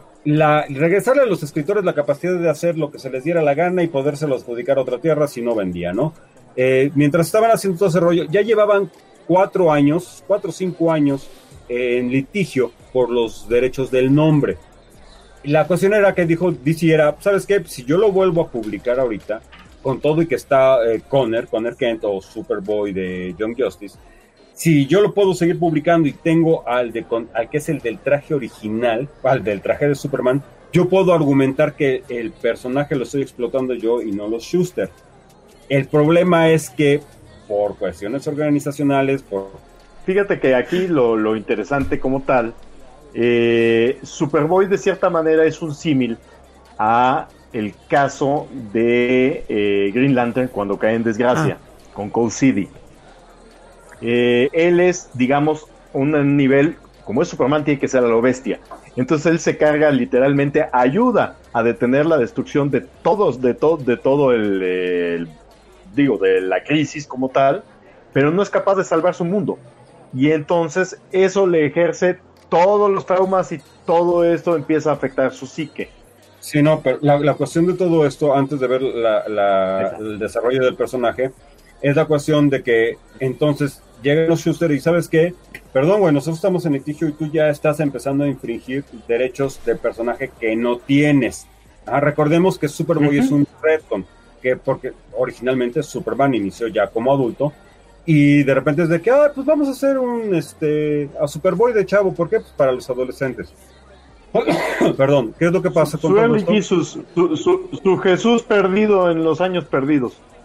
S6: a los escritores la capacidad de hacer lo que se les diera la gana y podérselo adjudicar a otra tierra si no vendía, ¿no? Mientras estaban haciendo todo ese rollo, ya llevaban 4 o 5 años en litigio por los derechos del nombre. La cuestión era que dijo DC era, ¿sabes qué? Si yo lo vuelvo a publicar ahorita, con todo y que está Conner Kent o Superboy de Young Justice, si yo lo puedo seguir publicando y tengo al que es el del traje original, al del traje de Superman, yo puedo argumentar que el personaje lo estoy explotando yo y no los Schuster. El problema es que por cuestiones organizacionales,
S7: Fíjate que aquí lo interesante como tal, Superboy de cierta manera es un símil a el caso de Green Lantern cuando cae en desgracia, con Cold City. Él es, digamos, un nivel, como es Superman, tiene que ser a lo bestia. Entonces él se carga literalmente, ayuda a detener la destrucción de todo de la crisis como tal, pero no es capaz de salvar su mundo. Y entonces eso le ejerce todos los traumas y todo esto empieza a afectar su psique.
S6: Sí, no, pero la cuestión de todo esto, antes de ver el desarrollo del personaje, es la cuestión de que entonces llegan los Schuster y ¿sabes qué? Perdón, güey, nosotros estamos en litigio y tú ya estás empezando a infringir derechos de personaje que no tienes. Recordemos que Superboy es un retcon, porque originalmente Superman inició ya como adulto y de repente es de que pues vamos a hacer a Superboy de chavo. ¿Por qué? Pues para los adolescentes. Perdón, ¿qué es lo que pasa con todo esto?
S7: Su Jesús perdido en los años perdidos.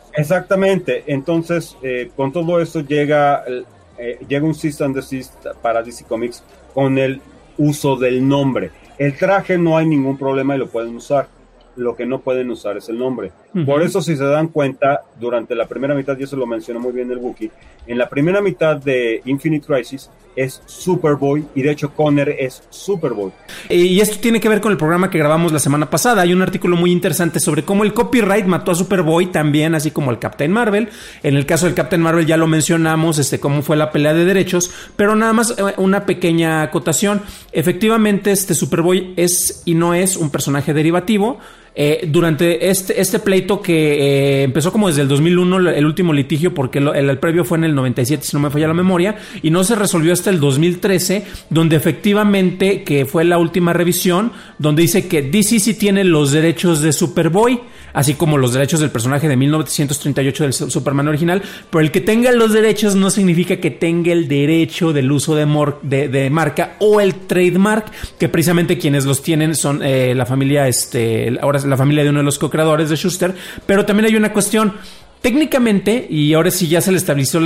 S6: Exactamente. Entonces, con todo eso llega un cease and desist para DC Comics con el uso del nombre. El traje no hay ningún problema y lo pueden usar. Lo que no pueden usar es el nombre. Uh-huh. Por eso, si se dan cuenta, durante la primera mitad, y eso lo mencionó muy bien el Wookiee, en la primera mitad de Infinite Crisis es Superboy, y de hecho Conner es Superboy.
S8: Y esto tiene que ver con el programa que grabamos la semana pasada. Hay un artículo muy interesante sobre cómo el copyright mató a Superboy también, así como al Captain Marvel. En el caso del Captain Marvel ya lo mencionamos, cómo fue la pelea de derechos, pero nada más una pequeña acotación. Efectivamente, Superboy es y no es un personaje derivativo. Durante este pleito que empezó como desde el 2001, el último litigio, porque el previo fue en el 97, si no me falla la memoria, y no se resolvió hasta el 2013, donde efectivamente, que fue la última revisión, donde dice que DC sí tiene los derechos de Superboy, así como los derechos del personaje de 1938 del Superman original, pero el que tenga los derechos no significa que tenga el derecho del uso de marca o el trademark, que precisamente quienes los tienen son la familia, ahora la familia de uno de los co-creadores de Shuster. Pero también hay una cuestión. Técnicamente, y ahora sí ya se le estableció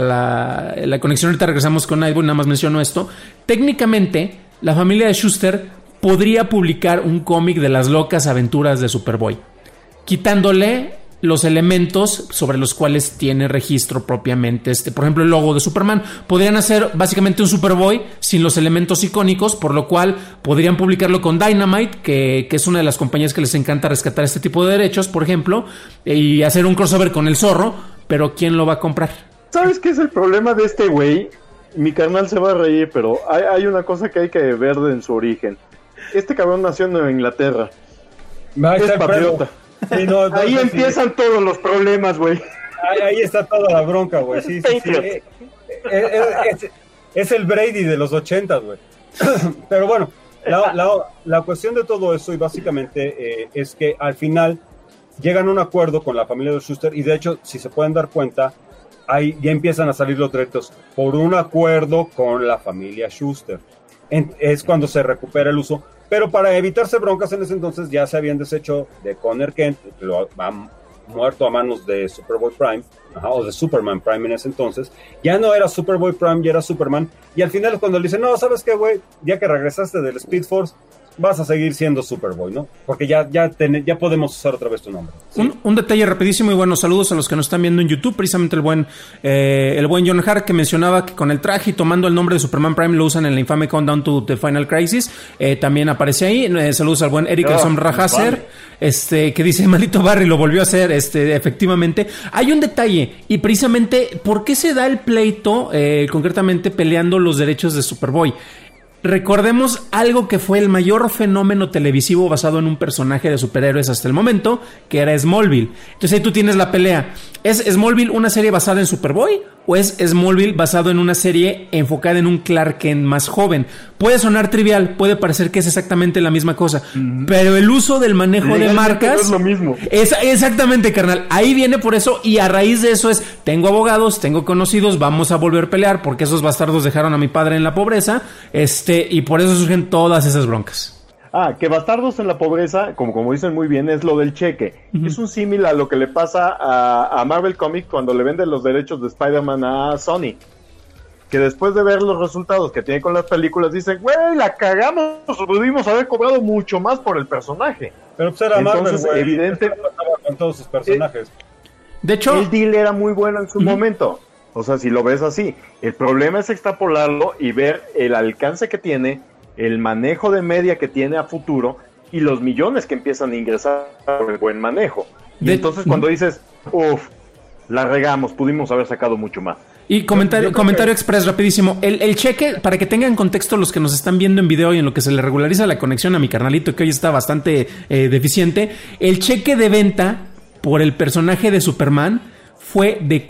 S8: la conexión, ahorita regresamos con Nightboy, nada más menciono esto. Técnicamente, la familia de Shuster podría publicar un cómic de las locas aventuras de Superboy, quitándole los elementos sobre los cuales tiene registro propiamente por ejemplo, el logo de Superman. Podrían hacer básicamente un Superboy sin los elementos icónicos, por lo cual podrían publicarlo con Dynamite, que es una de las compañías que les encanta rescatar este tipo de derechos, por ejemplo, y hacer un crossover con el Zorro, pero ¿quién lo va a comprar?
S7: ¿Sabes qué es el problema de este güey? Mi carnal se va a reír, pero hay una cosa que hay que ver en su origen. Este cabrón nació en Nueva Inglaterra. Es patriota. Sí, ahí empiezan todos los problemas, güey.
S6: Ahí está toda la bronca, güey. Sí. Es el Brady de los 80, güey. Pero bueno, la cuestión de todo eso, y básicamente es que al final llegan a un acuerdo con la familia de Shuster, y de hecho, si se pueden dar cuenta, ahí ya empiezan a salir los derechos por un acuerdo con la familia Shuster. Es cuando se recupera el uso. Pero para evitarse broncas en ese entonces ya se habían deshecho de Conner Kent, que lo han muerto a manos de Superboy Prime, o de Superman Prime en ese entonces. Ya no era Superboy Prime, ya era Superman. Y al final cuando le dicen, no, ¿sabes qué, güey? Ya que regresaste del Speed Force, vas a seguir siendo Superboy, ¿no? Porque ya podemos usar otra vez tu nombre. ¿Sí?
S8: Un detalle rapidísimo y buenos saludos a los que nos están viendo en YouTube. Precisamente el buen John Hart, que mencionaba que con el traje y tomando el nombre de Superman Prime lo usan en la infame Countdown to the Final Crisis. También aparece ahí. Saludos al buen Eric Rajaser, que dice, maldito Barry lo volvió a hacer. Efectivamente. Hay un detalle, y precisamente, ¿por qué se da el pleito concretamente peleando los derechos de Superboy? Recordemos algo que fue el mayor fenómeno televisivo basado en un personaje de superhéroes hasta el momento, que era Smallville. Entonces ahí tú tienes la pelea. ¿Es Smallville una serie basada en Superboy o es Smallville basado en una serie enfocada en un Clark Kent más joven? Puede sonar trivial, puede parecer que es exactamente la misma cosa, pero el uso del manejo de marcas
S7: no es lo mismo.
S8: Exactamente, carnal. Ahí viene por eso, y a raíz de eso tengo abogados, tengo conocidos, vamos a volver a pelear porque esos bastardos dejaron a mi padre en la pobreza, y por eso surgen todas esas broncas.
S7: Que bastardos en la pobreza, como dicen muy bien, es lo del cheque. Uh-huh. Es un símil a lo que le pasa a Marvel Comics cuando le venden los derechos de Spider-Man a Sony. Que después de ver los resultados que tiene con las películas, dicen, güey, la cagamos, pudimos haber cobrado mucho más por el personaje.
S6: Pero pues era
S7: entonces,
S6: Marvel,
S7: evidente,
S6: con todos sus personajes.
S8: De hecho,
S7: el deal era muy bueno en su momento. O sea, si lo ves así. El problema es extrapolarlo y ver el alcance que tiene, el manejo de media que tiene a futuro y los millones que empiezan a ingresar por el buen manejo. Y entonces cuando dices, la regamos, pudimos haber sacado mucho más.
S8: Y comentario express rapidísimo. El cheque, para que tengan contexto los que nos están viendo en video y en lo que se le regulariza la conexión a mi carnalito, que hoy está bastante deficiente, el cheque de venta por el personaje de Superman fue de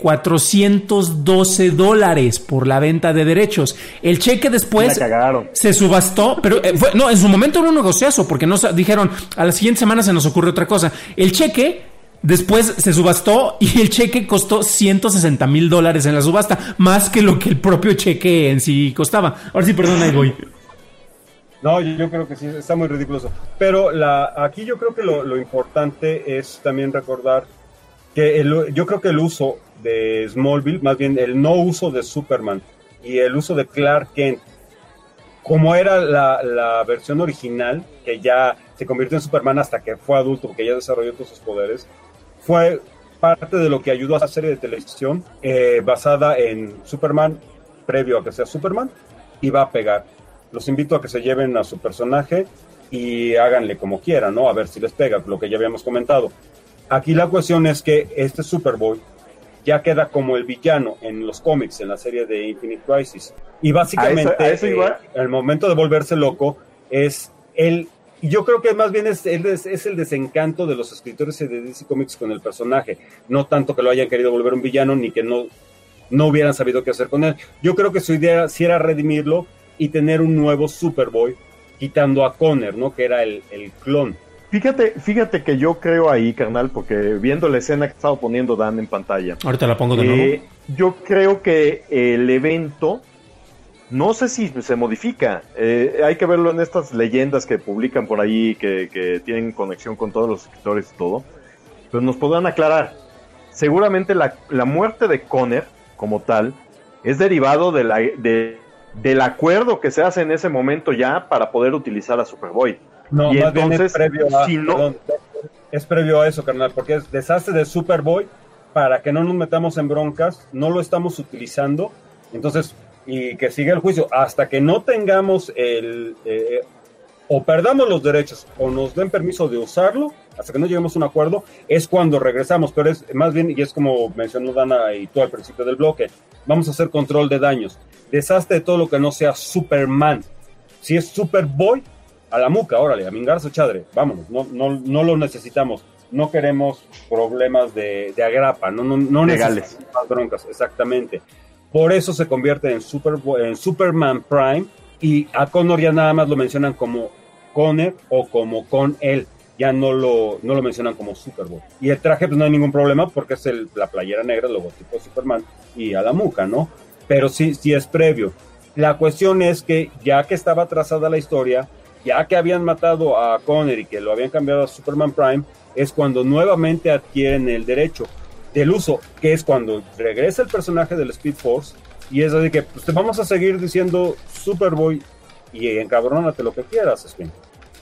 S8: $412 por la venta de derechos. El cheque después se subastó, pero en su momento era un negociazo, porque no dijeron, a la siguiente semana se nos ocurre otra cosa. El cheque después se subastó y el cheque costó $160,000 en la subasta, más que lo que el propio cheque en sí costaba. Ahora sí, perdón, ahí voy.
S6: No, yo creo que sí, está muy ridículo. Pero aquí yo creo que lo importante es también recordar que yo creo que el uso de Smallville, más bien el no uso de Superman y el uso de Clark Kent, como era la versión original, que ya se convirtió en Superman hasta que fue adulto, porque ya desarrolló todos sus poderes, fue parte de lo que ayudó a esa serie de televisión basada en Superman, previo a que sea Superman, y va a pegar. Los invito a que se lleven a su personaje y háganle como quieran, ¿no? A ver si les pega, lo que ya habíamos comentado. Aquí la cuestión es que este Superboy ya queda como el villano en los cómics, en la serie de Infinite Crisis. Y básicamente, el momento de volverse loco es él. Y yo creo que más bien es el desencanto de los escritores de DC Comics con el personaje. No tanto que lo hayan querido volver un villano, ni que no hubieran sabido qué hacer con él. Yo creo que su idea sí era redimirlo y tener un nuevo Superboy, quitando a Connor, ¿no? Que era el clon.
S7: Fíjate que yo creo ahí, carnal, porque viendo la escena que estaba poniendo Dan en pantalla.
S8: Ahorita la pongo de nuevo.
S7: Yo creo que el evento, no sé si se modifica. Hay que verlo en estas leyendas que publican por ahí, que tienen conexión con todos los escritores y todo. Pero nos podrán aclarar. Seguramente la muerte de Connor, como tal, es derivado del acuerdo que se hace en ese momento ya para poder utilizar a Superboy.
S6: No,
S7: y
S6: más
S7: entonces,
S6: bien es previo a eso, carnal, porque es desastre de Superboy, para que no nos metamos en broncas, no lo estamos utilizando, entonces, y que siga el juicio, hasta que no tengamos o perdamos los derechos, o nos den permiso de usarlo, hasta que no lleguemos a un acuerdo, es cuando regresamos, pero es más bien, y es como mencionó Dana y tú al principio del bloque, vamos a hacer control de daños, desastre de todo lo que no sea Superman. Si es Superboy, a la muca, órale, a mingar su chadre, vámonos, no lo necesitamos, no queremos problemas de agrapa, no
S7: legales,
S6: más broncas, exactamente. Por eso se convierte en Superman Prime, y a Connor ya nada más lo mencionan como Connor o como con él, ya no lo mencionan como Superboy. Y el traje pues no hay ningún problema porque es la playera negra, el logotipo de Superman y a la muca, ¿no? Pero sí es previo. La cuestión es que ya que estaba trazada la historia, ya que habían matado a Connor y que lo habían cambiado a Superman Prime, es cuando nuevamente adquieren el derecho del uso, que es cuando regresa el personaje del Speed Force, y es así que pues, te vamos a seguir diciendo Superboy y encabrónate lo que quieras, Spin.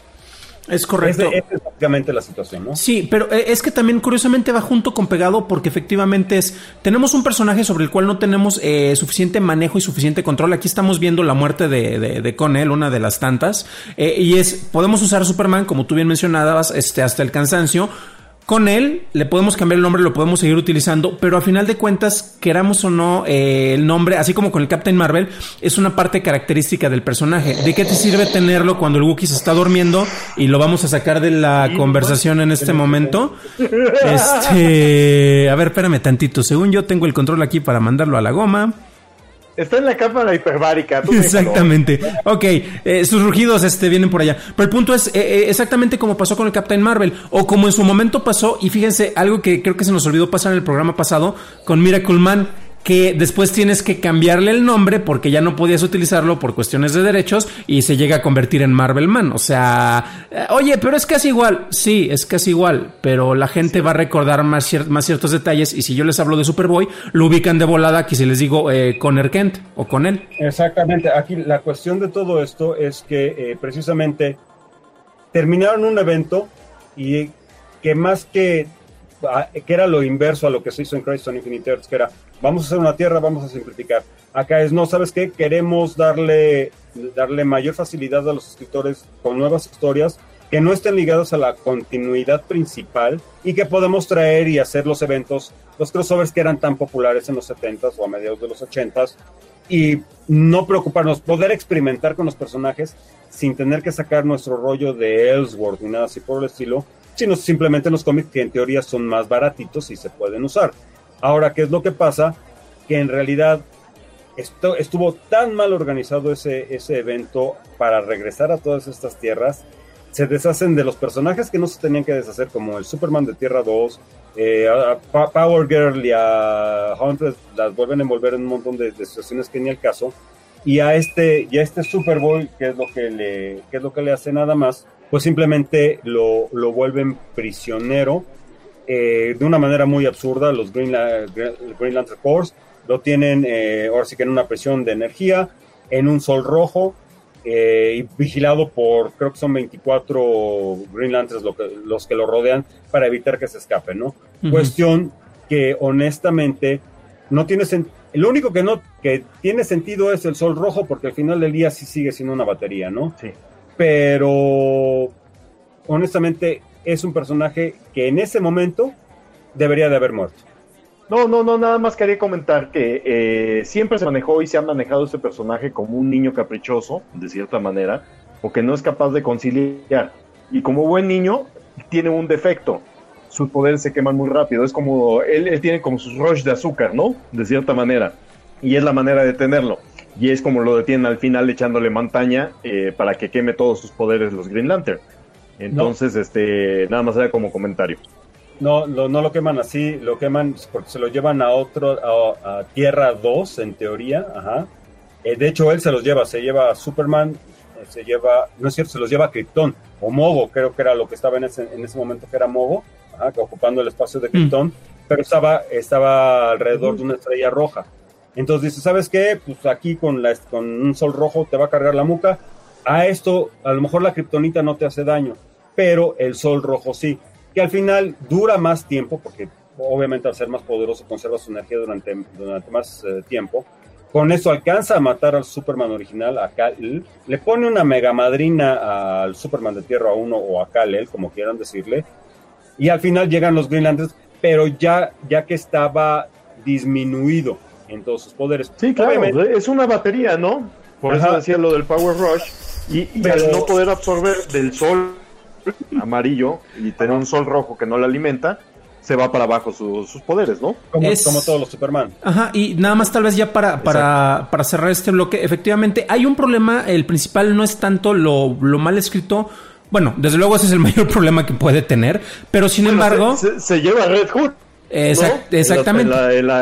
S8: Es correcto.
S6: Esa es básicamente la situación, ¿no?
S8: Sí, pero es que también curiosamente va junto con pegado, porque efectivamente tenemos un personaje sobre el cual no tenemos suficiente manejo y suficiente control. Aquí estamos viendo la muerte de Connell, una de las tantas, y podemos usar a Superman, como tú bien mencionabas, hasta el cansancio. Con él le podemos cambiar el nombre, lo podemos seguir utilizando, pero a final de cuentas, queramos o no, el nombre, así como con el Captain Marvel, es una parte característica del personaje. ¿De qué te sirve tenerlo cuando el Wookiee se está durmiendo? Y lo vamos a sacar de la conversación en este momento. A ver, espérame tantito. Según yo tengo el control aquí para mandarlo a la goma.
S7: Está en la cámara hiperbárica.
S8: Exactamente. Ok, sus rugidos vienen por allá. Pero el punto es exactamente como pasó con el Captain Marvel, o como en su momento pasó, y fíjense, algo que creo que se nos olvidó pasar en el programa pasado, con Miracle Man, que después tienes que cambiarle el nombre porque ya no podías utilizarlo por cuestiones de derechos y se llega a convertir en Marvel Man. O sea, oye, pero es casi igual. Sí, es casi igual, pero la gente va a recordar más ciertos detalles, y si yo les hablo de Superboy, lo ubican de volada que si les digo Connor Kent o con él. Exactamente.
S6: Aquí la cuestión de todo esto es que precisamente terminaron un evento y que más que era lo inverso a lo que se hizo en Crisis on Infinite Earths, que era vamos a hacer una tierra, vamos a simplificar. Acá es, no, ¿sabes qué? Queremos darle mayor facilidad a los escritores con nuevas historias que no estén ligadas a la continuidad principal y que podemos traer y hacer los eventos, los crossovers que eran tan populares en los 70s o a mediados de los 80s, y no preocuparnos, poder experimentar con los personajes sin tener que sacar nuestro rollo de Ellsworth ni nada así por el estilo, sino simplemente los cómics que en teoría son más baratitos y se pueden usar. Ahora, ¿qué es lo que pasa? Que en realidad estuvo tan mal organizado ese evento para regresar a todas estas tierras. Se deshacen de los personajes que no se tenían que deshacer, como el Superman de Tierra 2, a Power Girl y a Huntress las vuelven a envolver en un montón de situaciones que ni el caso. Y a este Superboy, ¿qué es lo que le hace nada más? Pues simplemente lo vuelven prisionero de una manera muy absurda los Green Lantern Corps. Lo tienen ahora sí que en una presión de energía, en un sol rojo, y vigilado por, creo que son 24 Green Lanterns los que lo rodean para evitar que se escape, ¿no? Uh-huh. Cuestión que honestamente no tiene sentido. Lo único que tiene sentido es el sol rojo, porque al final del día sí sigue siendo una batería, ¿no? Sí. Pero honestamente es un personaje que en ese momento debería de haber muerto.
S7: No, nada más quería comentar que siempre se manejó y se ha manejado este personaje como un niño caprichoso, de cierta manera, o que no es capaz de conciliar. Y como buen niño, tiene un defecto. Sus poderes se queman muy rápido. Es como, él tiene como sus rush de azúcar, ¿no? De cierta manera. Y es la manera de detenerlo. Y es como lo detienen al final echándole montaña para que queme todos sus poderes los Green Lantern. Entonces, nada más era como comentario.
S6: No lo queman así, lo queman porque se lo llevan a Tierra 2, en teoría. Ajá. De hecho, él se lleva a Superman, no es cierto, se los lleva a Krypton, o Mogo, creo que era lo que estaba en ese momento, que era Mogo, ocupando el espacio de Krypton, pero estaba alrededor de una estrella roja. Entonces dice, ¿sabes qué? Pues aquí con un sol rojo te va a cargar la muca. A lo mejor la kriptonita no te hace daño, pero el sol rojo sí. Que al final dura más tiempo, porque obviamente al ser más poderoso conserva su energía durante más tiempo. Con eso alcanza a matar al Superman original, a Kal-El. Le pone una mega madrina al Superman de Tierra 1 o a Kal-El, como quieran decirle. Y al final llegan los Green Lanterns, pero ya que estaba disminuido en todos sus poderes.
S7: Sí, claro, obviamente, es una batería, ¿no? Por eso decía lo del Power Rush. Y al no poder absorber del sol amarillo y tener un sol rojo que no le alimenta, se va para abajo sus poderes, ¿no?
S6: Como todos los Superman.
S8: Ajá, y nada más tal vez ya para cerrar este bloque, efectivamente hay un problema. El principal no es tanto lo mal escrito. Bueno, desde luego ese es el mayor problema que puede tener, pero sin embargo...
S7: Se lleva Red Hood, ¿no?
S8: Exactamente.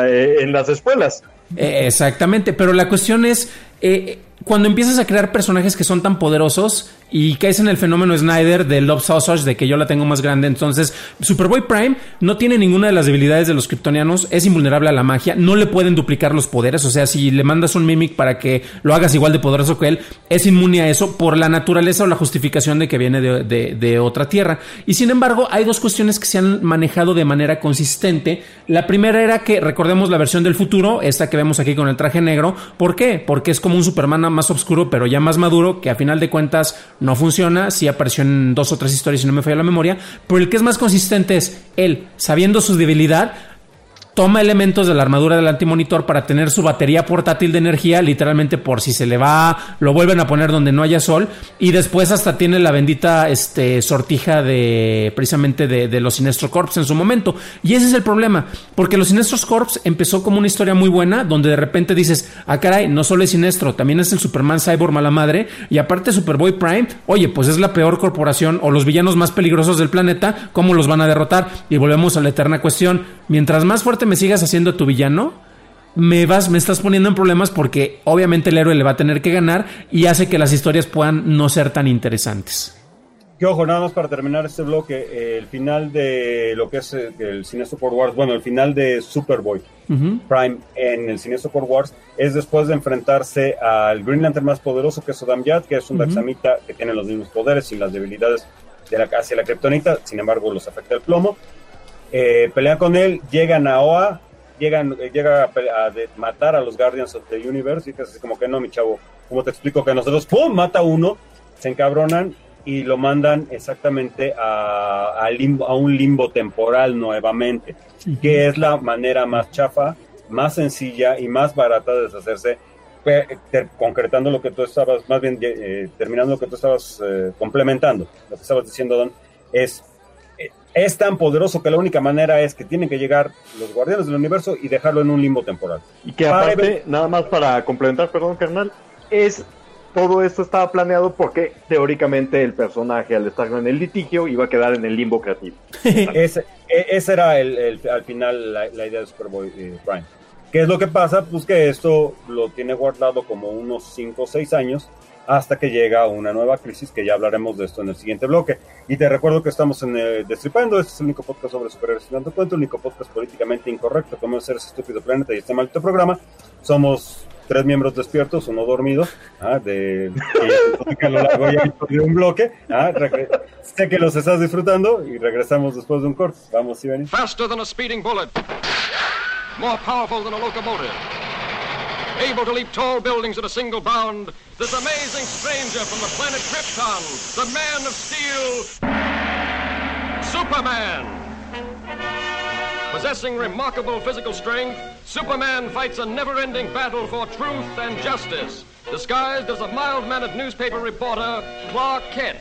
S7: En las escuelas.
S8: Exactamente, pero la cuestión es... cuando empiezas a crear personajes que son tan poderosos y caes en el fenómeno Snyder del Love Sausage, de que yo la tengo más grande, entonces Superboy Prime no tiene ninguna de las debilidades de los kryptonianos, es invulnerable a la magia, no le pueden duplicar los poderes, o sea, si le mandas un Mimic para que lo hagas igual de poderoso que él, es inmune a eso por la naturaleza o la justificación de que viene de otra tierra. Y sin embargo, hay dos cuestiones que se han manejado de manera consistente. La primera era que, recordemos la versión del futuro, esta que vemos aquí con el traje negro. ¿Por qué? Porque es como un Superman más oscuro, pero ya más maduro, que a final de cuentas no funciona. Sí apareció en 2 o 3 historias, si no me falla la memoria, pero el que es más consistente es él, sabiendo su debilidad, toma elementos de la armadura del Antimonitor para tener su batería portátil de energía, literalmente por si se le va, lo vuelven a poner donde no haya sol, y después hasta tiene la bendita sortija precisamente de los Sinestro Corps en su momento. Y ese es el problema, porque los Sinestro Corps empezó como una historia muy buena, donde de repente dices, caray, no solo es Sinestro, también es el Superman Cyborg mala madre, y aparte Superboy Prime, oye, pues es la peor corporación o los villanos más peligrosos del planeta, ¿cómo los van a derrotar? Y volvemos a la eterna cuestión, mientras más fuerte me sigas haciendo tu villano, me estás poniendo en problemas, porque obviamente el héroe le va a tener que ganar y hace que las historias puedan no ser tan interesantes.
S6: Que ojo, nada más para terminar este bloque, el final de lo que es el Sinestro Corps Wars, bueno, el final de Superboy Prime en el Sinestro Corps Wars es después de enfrentarse al Green Lantern más poderoso, que es Sodam Yat, que es un Daxamita que tiene los mismos poderes y las debilidades hacia la kriptonita, sin embargo los afecta el plomo. Pelean con él, llegan a Oa, llega a matar a los Guardians of the Universe, y que es como que no, mi chavo, ¿cómo te explico que nosotros, ¡pum!, mata uno, se encabronan y lo mandan exactamente a un limbo temporal nuevamente, que es la manera más chafa, más sencilla y más barata de deshacerse, concretando lo que tú estabas, más bien terminando lo que tú estabas complementando, lo que estabas diciendo, Don, es tan poderoso que la única manera es que tienen que llegar los Guardianes del Universo y dejarlo en un limbo temporal.
S7: Y que aparte, nada más para complementar, perdón, carnal, todo esto estaba planeado porque teóricamente el personaje, al estar en el litigio, iba a quedar en el limbo creativo.
S6: Ese era al final la idea de Superboy Prime. ¿Qué es lo que pasa? Pues que esto lo tiene guardado como unos 5 o 6 años hasta que llega una nueva crisis, que ya hablaremos de esto en el siguiente bloque. Y te recuerdo que estamos en Destripando, este es el único podcast sobre superhéroes sin tanto cuento, el único podcast políticamente incorrecto, como es ese estúpido planeta y este maldito programa. Somos 3 miembros despiertos, uno dormido, que a lo largo ya de un bloque. Sé que los estás disfrutando y regresamos después de un corte. Vamos, Iván.
S16: Faster than a speeding bullet, more powerful than a locomotive, able to leap tall buildings at a single bound, this amazing stranger from the planet Krypton, the Man of Steel, Superman. Possessing remarkable physical strength, Superman fights a never-ending battle for truth and justice, disguised as a mild-mannered newspaper reporter, Clark Kent.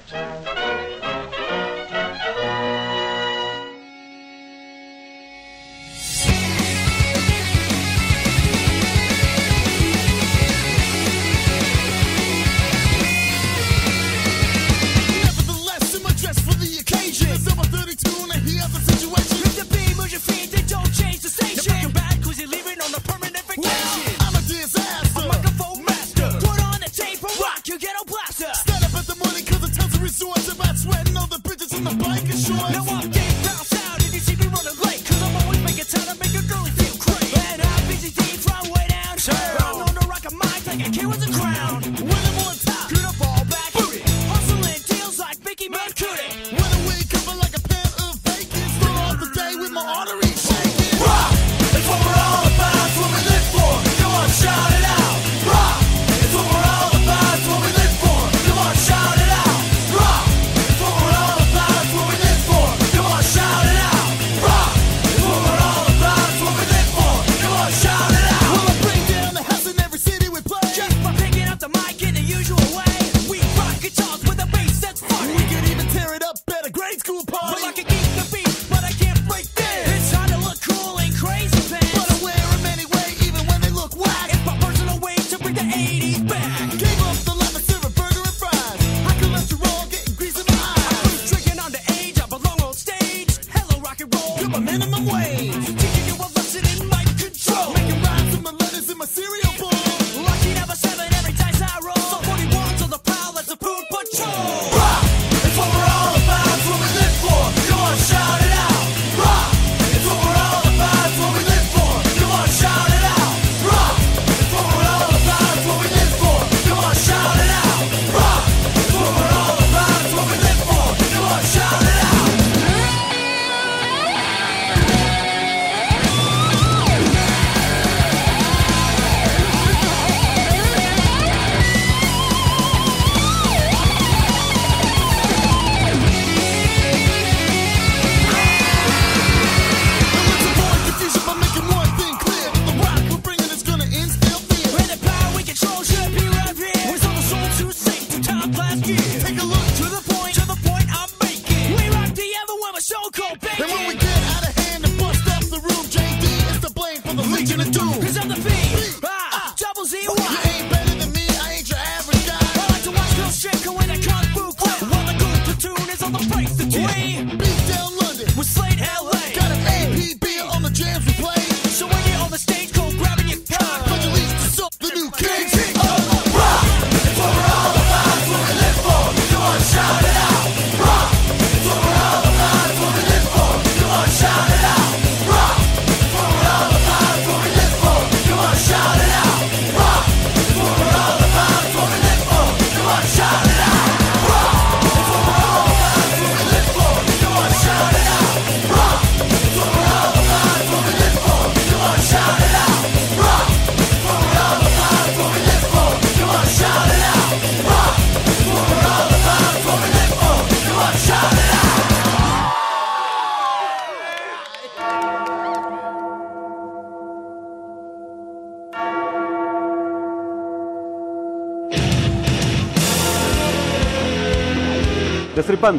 S13: Destripando.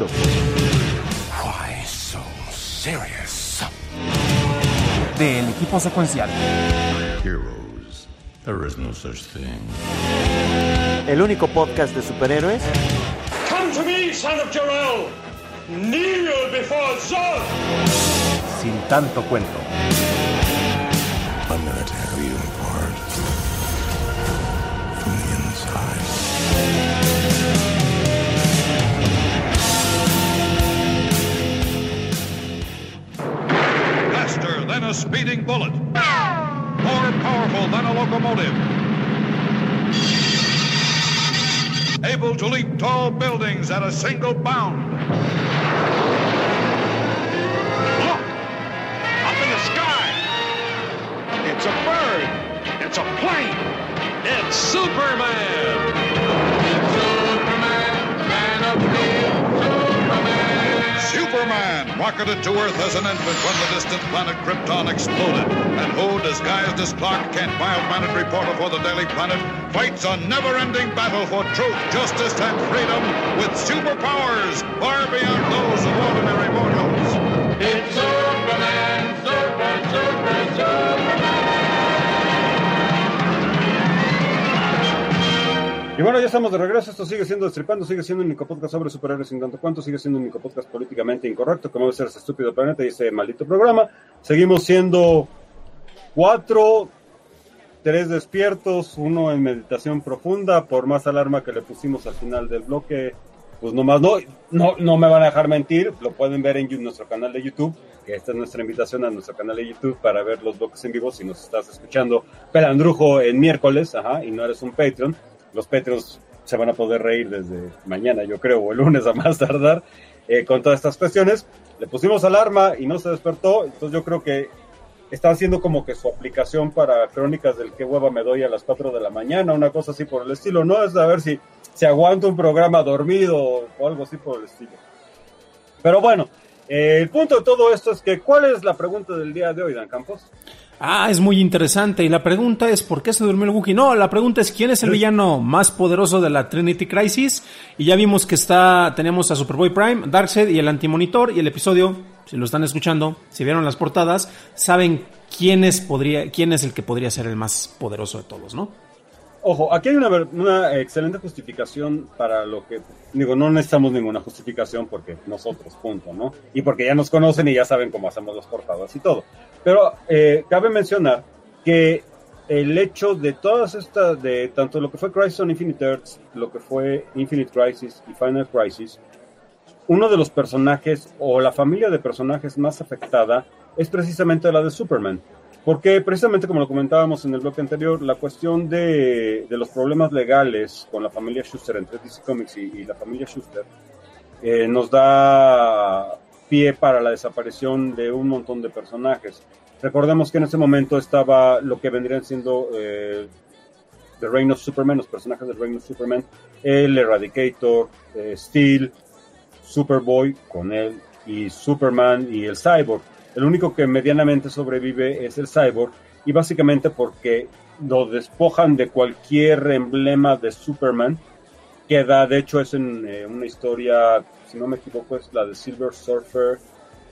S14: Why so serious? Del equipo secuencial.
S17: Heroes. There is no such thing.
S13: El único podcast de superhéroes.
S18: Come to me, son of Jor-El. Kneel before Zod.
S14: Sin tanto cuento.
S17: I'm gonna tear you apart from the inside.
S5: Faster than a speeding bullet. More powerful than a locomotive. Able to leap tall buildings at a single bound.
S18: Look! Up in the sky! It's a bird! It's a plane! It's Superman!
S5: Superman, man of steel, Superman! Superman rocketed to Earth as an infant when the distant planet Krypton exploded. And who, disguised as Clark Kent, mild-mannered reporter for the Daily Planet, fights a never-ending battle for truth, justice, and freedom with superpowers far beyond those of ordinary mortals.
S18: It's Superman! Superman!
S6: Y bueno, ya estamos de regreso. Esto sigue siendo Destripando, sigue siendo un único podcast sobre superhéroes sin tanto cuanto, sigue siendo un único podcast políticamente incorrecto, como debe ser ese estúpido planeta y ese maldito programa. Seguimos siendo 4, 3 despiertos, 1 en meditación profunda, por más alarma que le pusimos al final del bloque. Pues nomás no me van a dejar mentir, lo pueden ver en nuestro canal de YouTube, que esta es nuestra invitación a nuestro canal de YouTube para ver los bloques en vivo si nos estás escuchando pelandrujo en miércoles, y no eres un Patreon. Los Patreons se van a poder reír desde mañana, yo creo, o el lunes a más tardar, con todas estas cuestiones. Le pusimos alarma y no se despertó, entonces yo creo que está haciendo como que su aplicación para crónicas del qué hueva me doy a las 4 de la mañana, una cosa así por el estilo, ¿no? Es a ver si aguanta un programa dormido o algo así por el estilo. Pero bueno, el punto de todo esto es que, ¿cuál es la pregunta del día de hoy, Dan Campos?
S8: Es muy interesante. Y la pregunta es, ¿por qué se durmió el Wookiee? No, la pregunta es, ¿quién es el villano más poderoso de la Trinity Crisis? Y ya vimos que tenemos a Superboy Prime, Darkseid y el Antimonitor. Y el episodio, si lo están escuchando, si vieron las portadas, saben quién es el que podría ser el más poderoso de todos, ¿no?
S6: Ojo, aquí hay una excelente justificación para lo que... Digo, no necesitamos ninguna justificación porque nosotros, punto, ¿no? Y porque ya nos conocen y ya saben cómo hacemos las portadas y todo. Pero cabe mencionar que el hecho de todas estas, de tanto lo que fue Crisis on Infinite Earths, lo que fue Infinite Crisis y Final Crisis, uno de los personajes o la familia de personajes más afectada es precisamente la de Superman. Porque precisamente como lo comentábamos en el bloque anterior, la cuestión de los problemas legales con la familia Schuster, entre DC Comics y la familia Schuster, nos da pie para la desaparición de un montón de personajes. Recordemos que en ese momento estaba lo que vendrían siendo The Reign of Superman, los personajes del Reign of Superman, el Eradicator, Steel, Superboy con él, y Superman y el Cyborg. El único que medianamente sobrevive es el Cyborg, y básicamente porque lo despojan de cualquier emblema de Superman. Queda, de hecho, es en una historia, si no me equivoco, es la de Silver Surfer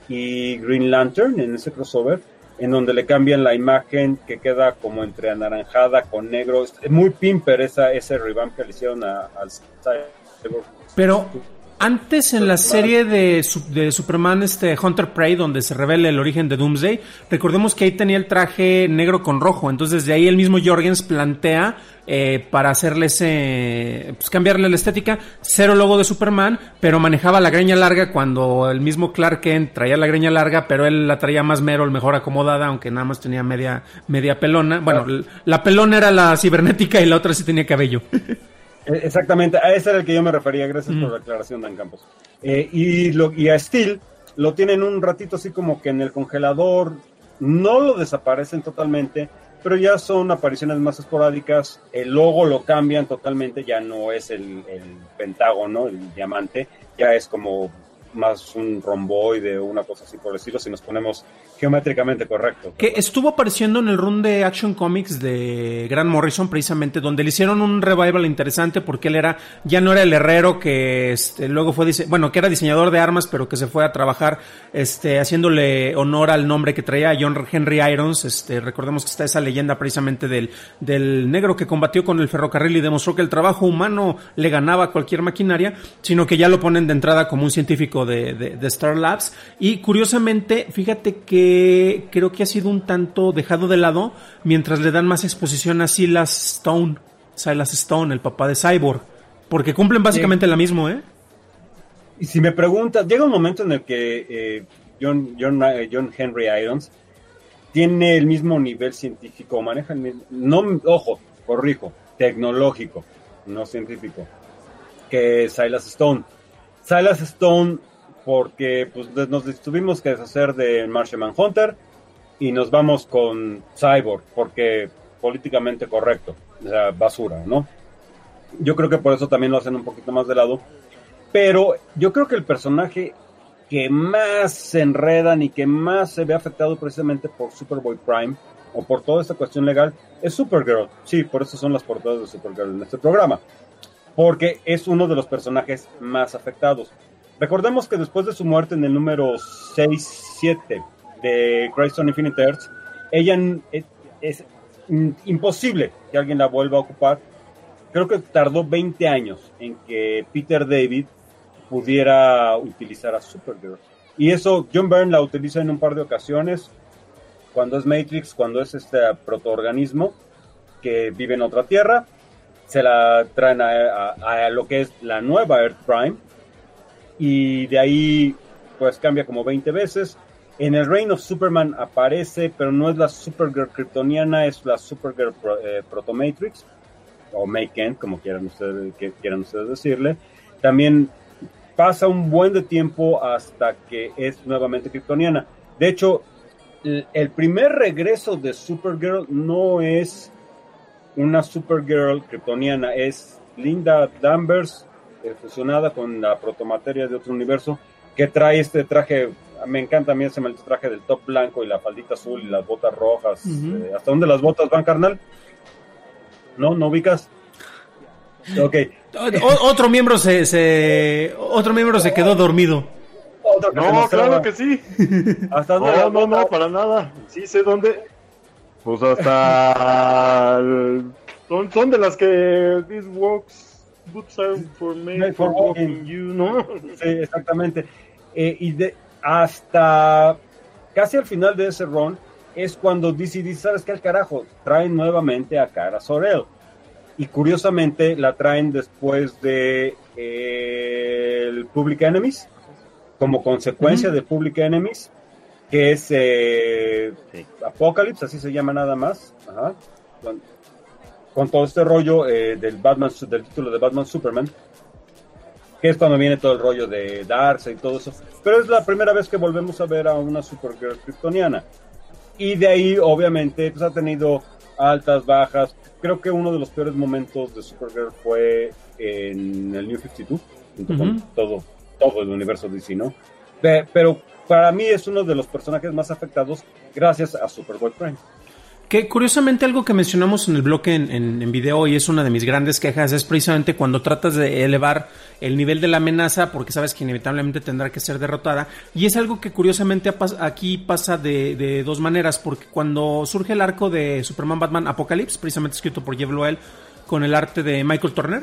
S6: y Green Lantern, en ese crossover, en donde le cambian la imagen, que queda como entre anaranjada con negro. Es muy pimper ese revamp que le hicieron al Cyborg.
S8: Pero antes en la serie de Superman Hunter Prey, donde se revela el origen de Doomsday, recordemos que ahí tenía el traje negro con rojo. Entonces de ahí el mismo Jorgens plantea para hacerle cambiarle la estética, cero logo de Superman, pero manejaba la greña larga, cuando el mismo Clark Kent traía la greña larga, pero él la traía más mejor acomodada, aunque nada más tenía media pelona. Bueno, la pelona era la cibernética y la otra sí tenía cabello.
S6: Exactamente, a ese era el que yo me refería. Gracias por la aclaración, Dan Campos. Y a Steel lo tienen un ratito así como que en el congelador, no lo desaparecen totalmente, pero ya son apariciones más esporádicas. El logo lo cambian totalmente, ya no es el pentágono, el diamante, ya es como más un romboide o una cosa así por el estilo, si nos ponemos geométricamente correcto.
S8: Que estuvo apareciendo en el run de Action Comics de Grant Morrison, precisamente, donde le hicieron un revival interesante, porque él ya no era el herrero que luego fue, que era diseñador de armas, pero que se fue a trabajar haciéndole honor al nombre que traía, John Henry Irons. Recordemos que está esa leyenda precisamente del negro que combatió con el ferrocarril y demostró que el trabajo humano le ganaba a cualquier maquinaria, sino que ya lo ponen de entrada como un científico de Star Labs. Y curiosamente, fíjate que creo que ha sido un tanto dejado de lado, mientras le dan más exposición a Silas Stone, el papá de Cyborg, Porque cumplen básicamente la misma, ¿eh?
S6: Y si me preguntas, llega un momento en el que John Henry Irons tiene el mismo nivel científico, maneja el mismo, tecnológico, no científico, que Silas Stone. Silas Stone, porque pues, nos tuvimos que deshacer de Martian Manhunter y nos vamos con Cyborg, porque políticamente correcto, o sea, basura, ¿no? Yo creo que por eso también lo hacen un poquito más de lado, pero yo creo que el personaje que más se enredan y que más se ve afectado precisamente por Superboy Prime o por toda esta cuestión legal es Supergirl. Sí, por eso son las portadas de Supergirl en este programa, porque es uno de los personajes más afectados. Recordemos que después de su muerte en el número 6-7 de Crisis on Infinite Earths, ella es imposible que alguien la vuelva a ocupar. Creo que tardó 20 años en que Peter David pudiera utilizar a Supergirl. Y eso John Byrne la utiliza en un par de ocasiones, cuando es Matrix, cuando es este protoorganismo que vive en otra tierra, se la traen a lo que es la nueva Earth Prime, y de ahí pues cambia como 20 veces. En el Reign of Superman aparece, pero no es la Supergirl kryptoniana, es la Supergirl Protomatrix, o Maken, como quieran ustedes decirle. También pasa un buen de tiempo hasta que es nuevamente kryptoniana. De hecho, el primer regreso de Supergirl no es una Supergirl kryptoniana, es Linda Danvers fusionada con la protomateria de otro universo, que trae este traje. Me encanta a mí ese maldito traje del top blanco y la faldita azul y las botas rojas.
S8: Uh-huh.
S6: ¿Hasta dónde las botas van, carnal? ¿No ubicas? Ok.
S8: Otro miembro se quedó dormido.
S7: No, claro que sí.
S6: ¿Hasta
S7: dónde? No, para nada. Sí sé dónde. Pues hasta son de las que these boots are for made for walking you, ¿no?
S6: Sí, exactamente. Y hasta casi al final de ese run es cuando DC dice, ¿sabes qué? Al carajo, traen nuevamente a Kara Zor-El. Y curiosamente la traen después de el Public Enemies, como consecuencia de Public Enemies, que es Apocalypse, así se llama nada más. Ajá. Con todo este rollo del título de Batman Superman, que es cuando viene todo el rollo de Darkseid y todo eso. Pero es la primera vez que volvemos a ver a una Supergirl kryptoniana. Y de ahí, obviamente, pues ha tenido altas, bajas. Creo que uno de los peores momentos de Supergirl fue en el New 52, junto con todo el universo DC, ¿no? Pero para mí es uno de los personajes más afectados gracias a Superboy Prime.
S8: Que curiosamente algo que mencionamos en el bloque en video, y es una de mis grandes quejas, es precisamente cuando tratas de elevar el nivel de la amenaza, porque sabes que inevitablemente tendrá que ser derrotada, y es algo que curiosamente aquí pasa de dos maneras, porque cuando surge el arco de Superman Batman Apocalypse, precisamente escrito por Jeff Loeb con el arte de Michael Turner,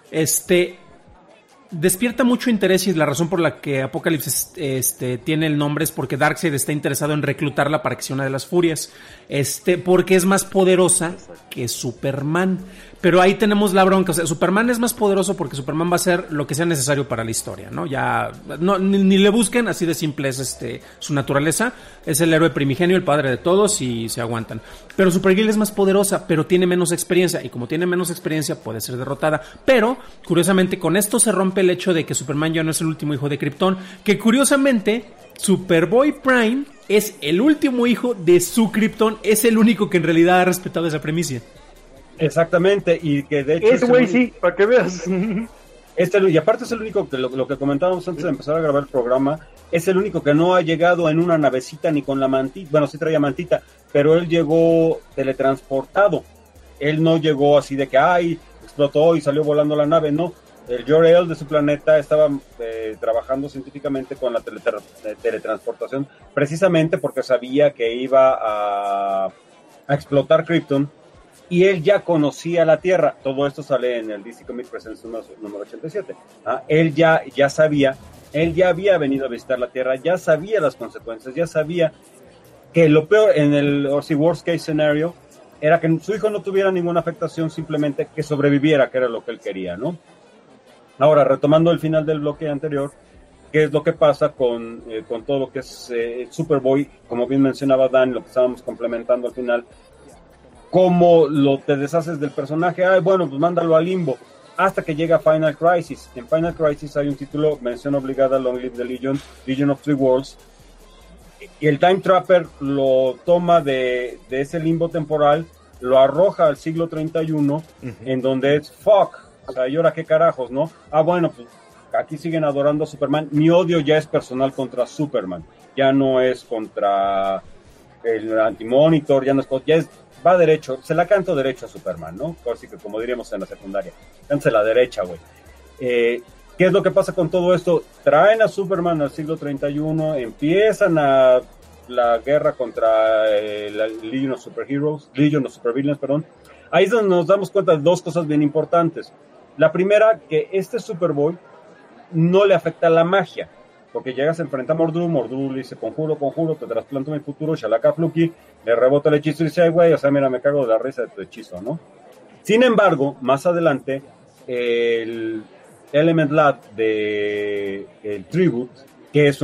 S8: despierta mucho interés, y la razón por la que Apocalypse tiene el nombre es porque Darkseid está interesado en reclutarla para que sea una de las Furias, porque es más poderosa que Superman. Pero ahí tenemos la bronca, o sea, Superman es más poderoso porque Superman va a hacer lo que sea necesario para la historia, ¿no? Ya ni le busquen, así de simple es su naturaleza. Es el héroe primigenio, el padre de todos, y se aguantan. Pero Supergirl es más poderosa, pero tiene menos experiencia, y como tiene menos experiencia puede ser derrotada. Pero curiosamente con esto se rompe el hecho de que Superman ya no es el último hijo de Krypton, que curiosamente Superboy Prime es el último hijo de su Krypton, es el único que en realidad ha respetado esa premisa.
S6: Exactamente, y que de hecho...
S7: Ese güey sí, para que veas.
S6: Y aparte es el único que lo que comentábamos antes de empezar a grabar el programa, es el único que no ha llegado en una navecita ni con la mantita. Bueno, sí traía mantita, pero él llegó teletransportado. Él no llegó así de que, explotó y salió volando la nave, no. El Jor-El de su planeta estaba trabajando científicamente con la teletransportación, precisamente porque sabía que iba a explotar Krypton. Y él ya conocía la Tierra. Todo esto sale en el DC Comics Presents número 87. Él ya sabía, él ya había venido a visitar la Tierra, ya sabía las consecuencias, ya sabía que lo peor en el worst case scenario era que su hijo no tuviera ninguna afectación, simplemente que sobreviviera, que era lo que él quería, ¿no? Ahora, retomando el final del bloque anterior, ¿qué es lo que pasa con todo lo que es Superboy? Como bien mencionaba Dan, lo que estábamos complementando al final, ¿cómo te deshaces del personaje? Bueno, pues mándalo al limbo, hasta que llega Final Crisis. En Final Crisis hay un título, mención obligada, Long Live the Legion, Legion of Three Worlds, y el Time Trapper lo toma de ese limbo temporal, lo arroja al siglo 31, en donde es fuck, o sea, ¿y ahora qué carajos, no? Bueno, pues aquí siguen adorando a Superman. Mi odio ya es personal contra Superman, ya no es contra el Anti-Monitor, va derecho, se la canto derecho a Superman, ¿no? Así que como diríamos en la secundaria, cántese la derecha, güey. ¿Qué es lo que pasa con todo esto? Traen a Superman al siglo 31, empiezan la guerra contra la Legion of Supervillains, perdón. Ahí es donde nos damos cuenta de dos cosas bien importantes. La primera, que este Superboy no le afecta la magia, porque llegas a enfrentar a Mordru le dice, conjuro, te trasplanto mi futuro, Shalaka Fluky, le rebota el hechizo y dice, ay güey, o sea, mira, me cago de la risa de tu hechizo, ¿no? Sin embargo, más adelante, el Element Lab de el Tribute, que es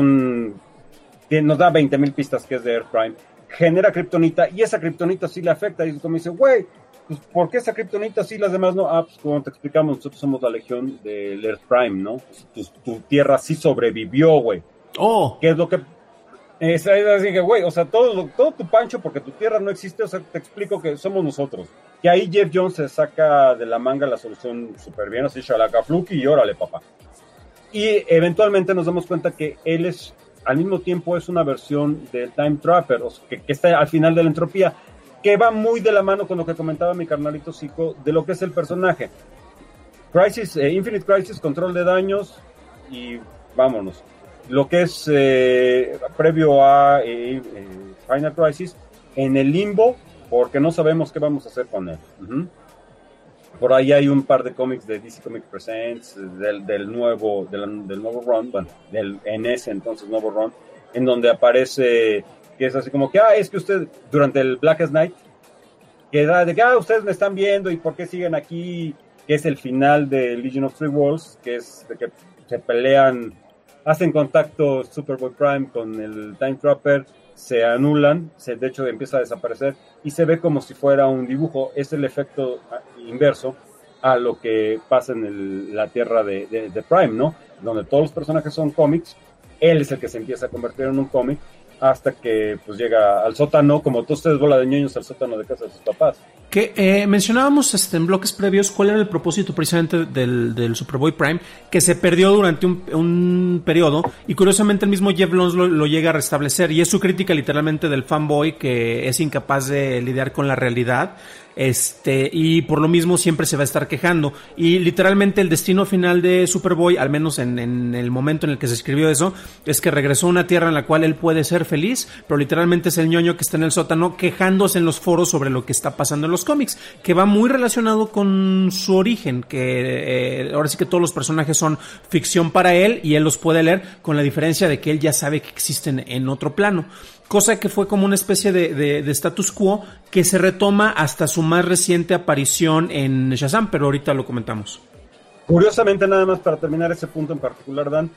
S6: que nos da 20,000 pistas, que es de Earth Prime, genera kriptonita, y esa kriptonita sí le afecta, y como dice, güey, pues ¿por qué esa kriptonita sí, las demás no? Pues como te explicamos, nosotros somos la legión del Earth Prime, ¿no? Pues, tu tierra sí sobrevivió, güey. ¿Qué es lo que...? Es así que, güey, o sea, todo tu pancho, porque tu tierra no existe, o sea, te explico que somos nosotros. Que ahí Jeff Jones se saca de la manga la solución súper bien, así, Shalaka Fluky, y órale, papá. Y eventualmente nos damos cuenta que él al mismo tiempo es una versión del Time Trapper, o sea, que está al final de la entropía, que va muy de la mano con lo que comentaba mi carnalito Zico, de lo que es el personaje. Infinite Crisis, control de daños, y vámonos. Lo que es previo a Final Crisis, en el limbo, porque no sabemos qué vamos a hacer con él. Por ahí hay un par de cómics de DC Comics Presents, del nuevo run, bueno, en ese entonces nuevo run, en donde aparece, que es así como que, es que usted, durante el Blackest Night, que da de que, ustedes me están viendo, y por qué siguen aquí, que es el final de Legion of Three Worlds, que es de que se pelean, hacen contacto Superboy Prime con el Time Trapper, se anulan, de hecho empieza a desaparecer, y se ve como si fuera un dibujo. Es el efecto inverso a lo que pasa en la tierra de Prime, ¿no? Donde todos los personajes son cómics, él es el que se empieza a convertir en un cómic, hasta que pues llega al sótano, como todos ustedes, bola de ñoños, al sótano de casa de sus papás.
S8: Que mencionábamos en bloques previos cuál era el propósito precisamente del Superboy Prime, que se perdió durante un periodo, y curiosamente el mismo Jeff Jones lo llega a restablecer, y es su crítica literalmente del fanboy que es incapaz de lidiar con la realidad, y por lo mismo siempre se va a estar quejando, y literalmente el destino final de Superboy, al menos en el momento en el que se escribió eso, es que regresó a una tierra en la cual él puede ser feliz, pero literalmente es el ñoño que está en el sótano quejándose en los foros sobre lo que está pasando en los cómics, que va muy relacionado con su origen, que ahora sí que todos los personajes son ficción para él y él los puede leer, con la diferencia de que él ya sabe que existen en otro plano, cosa que fue como una especie de status quo que se retoma hasta su más reciente aparición en Shazam, pero ahorita lo comentamos.
S6: Curiosamente, nada más para terminar ese punto en particular, Dan,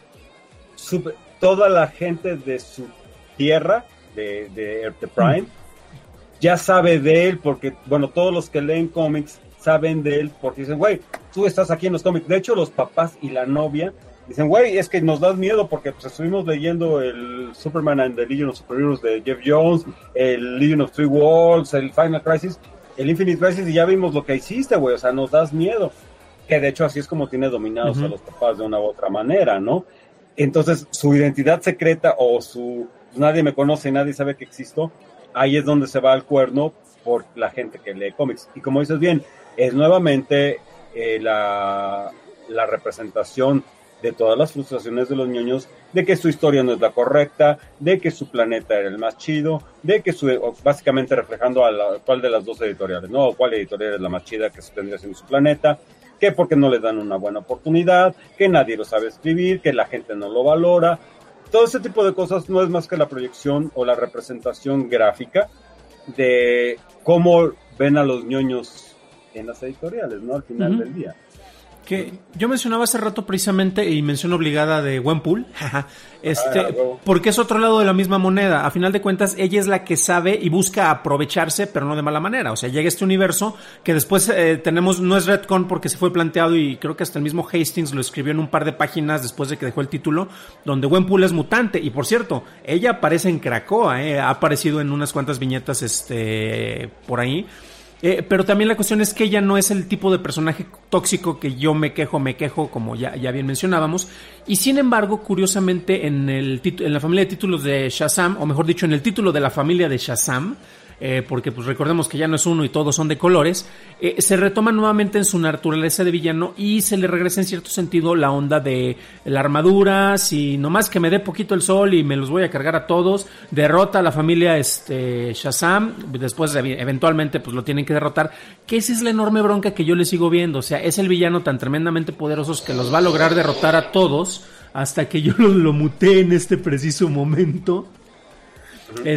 S6: toda la gente de su tierra, de Earth Prime, ya sabe de él, porque, bueno, todos los que leen cómics saben de él, porque dicen, güey, tú estás aquí en los cómics. De hecho, los papás y la novia dicen, güey, es que nos das miedo, porque pues estuvimos leyendo el Superman and the Legion of Superheroes de Jeff Jones, el Legion of Three Worlds, el Final Crisis, el Infinite Crisis, y ya vimos lo que hiciste, güey, o sea, nos das miedo. Que de hecho así es como tiene dominados a los papás de una u otra manera, ¿no? Entonces, su identidad secreta o nadie me conoce, nadie sabe que existo, ahí es donde se va al cuerno por la gente que lee cómics. Y como dices bien, es nuevamente la representación de todas las frustraciones de los ñoños, de que su historia no es la correcta, de que su planeta era el más chido, de que básicamente reflejando a cuál de las dos editoriales, ¿no? O cuál editorial es la más chida que tendría siendo su planeta, que porque no le dan una buena oportunidad, que nadie lo sabe escribir, que la gente no lo valora. Todo ese tipo de cosas no es más que la proyección o la representación gráfica de cómo ven a los ñoños en las editoriales, ¿no? Al final del día.
S8: Que yo mencionaba hace rato precisamente, y mención obligada de Gwenpool, porque es otro lado de la misma moneda. A final de cuentas, ella es la que sabe y busca aprovecharse, pero no de mala manera. O sea, llega este universo que después tenemos, no es retcon porque se fue planteado y creo que hasta el mismo Hastings lo escribió en un par de páginas después de que dejó el título, donde Gwenpool es mutante. Y por cierto, ella aparece en Krakoa, ha aparecido en unas cuantas viñetas por ahí. Pero también la cuestión es que ella no es el tipo de personaje tóxico que yo me quejo, como ya bien mencionábamos. Y sin embargo, curiosamente, en la familia de títulos de Shazam, o mejor dicho, en el título de la familia de Shazam, porque pues recordemos que ya no es uno y todos son de colores, se retoma nuevamente en su naturaleza de villano y se le regresa en cierto sentido la onda de la armadura. Si nomás que me dé poquito el sol y me los voy a cargar a todos, derrota a la familia Shazam, después eventualmente pues lo tienen que derrotar, que esa es la enorme bronca que yo le sigo viendo. O sea, es el villano tan tremendamente poderoso que los va a lograr derrotar a todos hasta que yo lo muté en este preciso momento. Que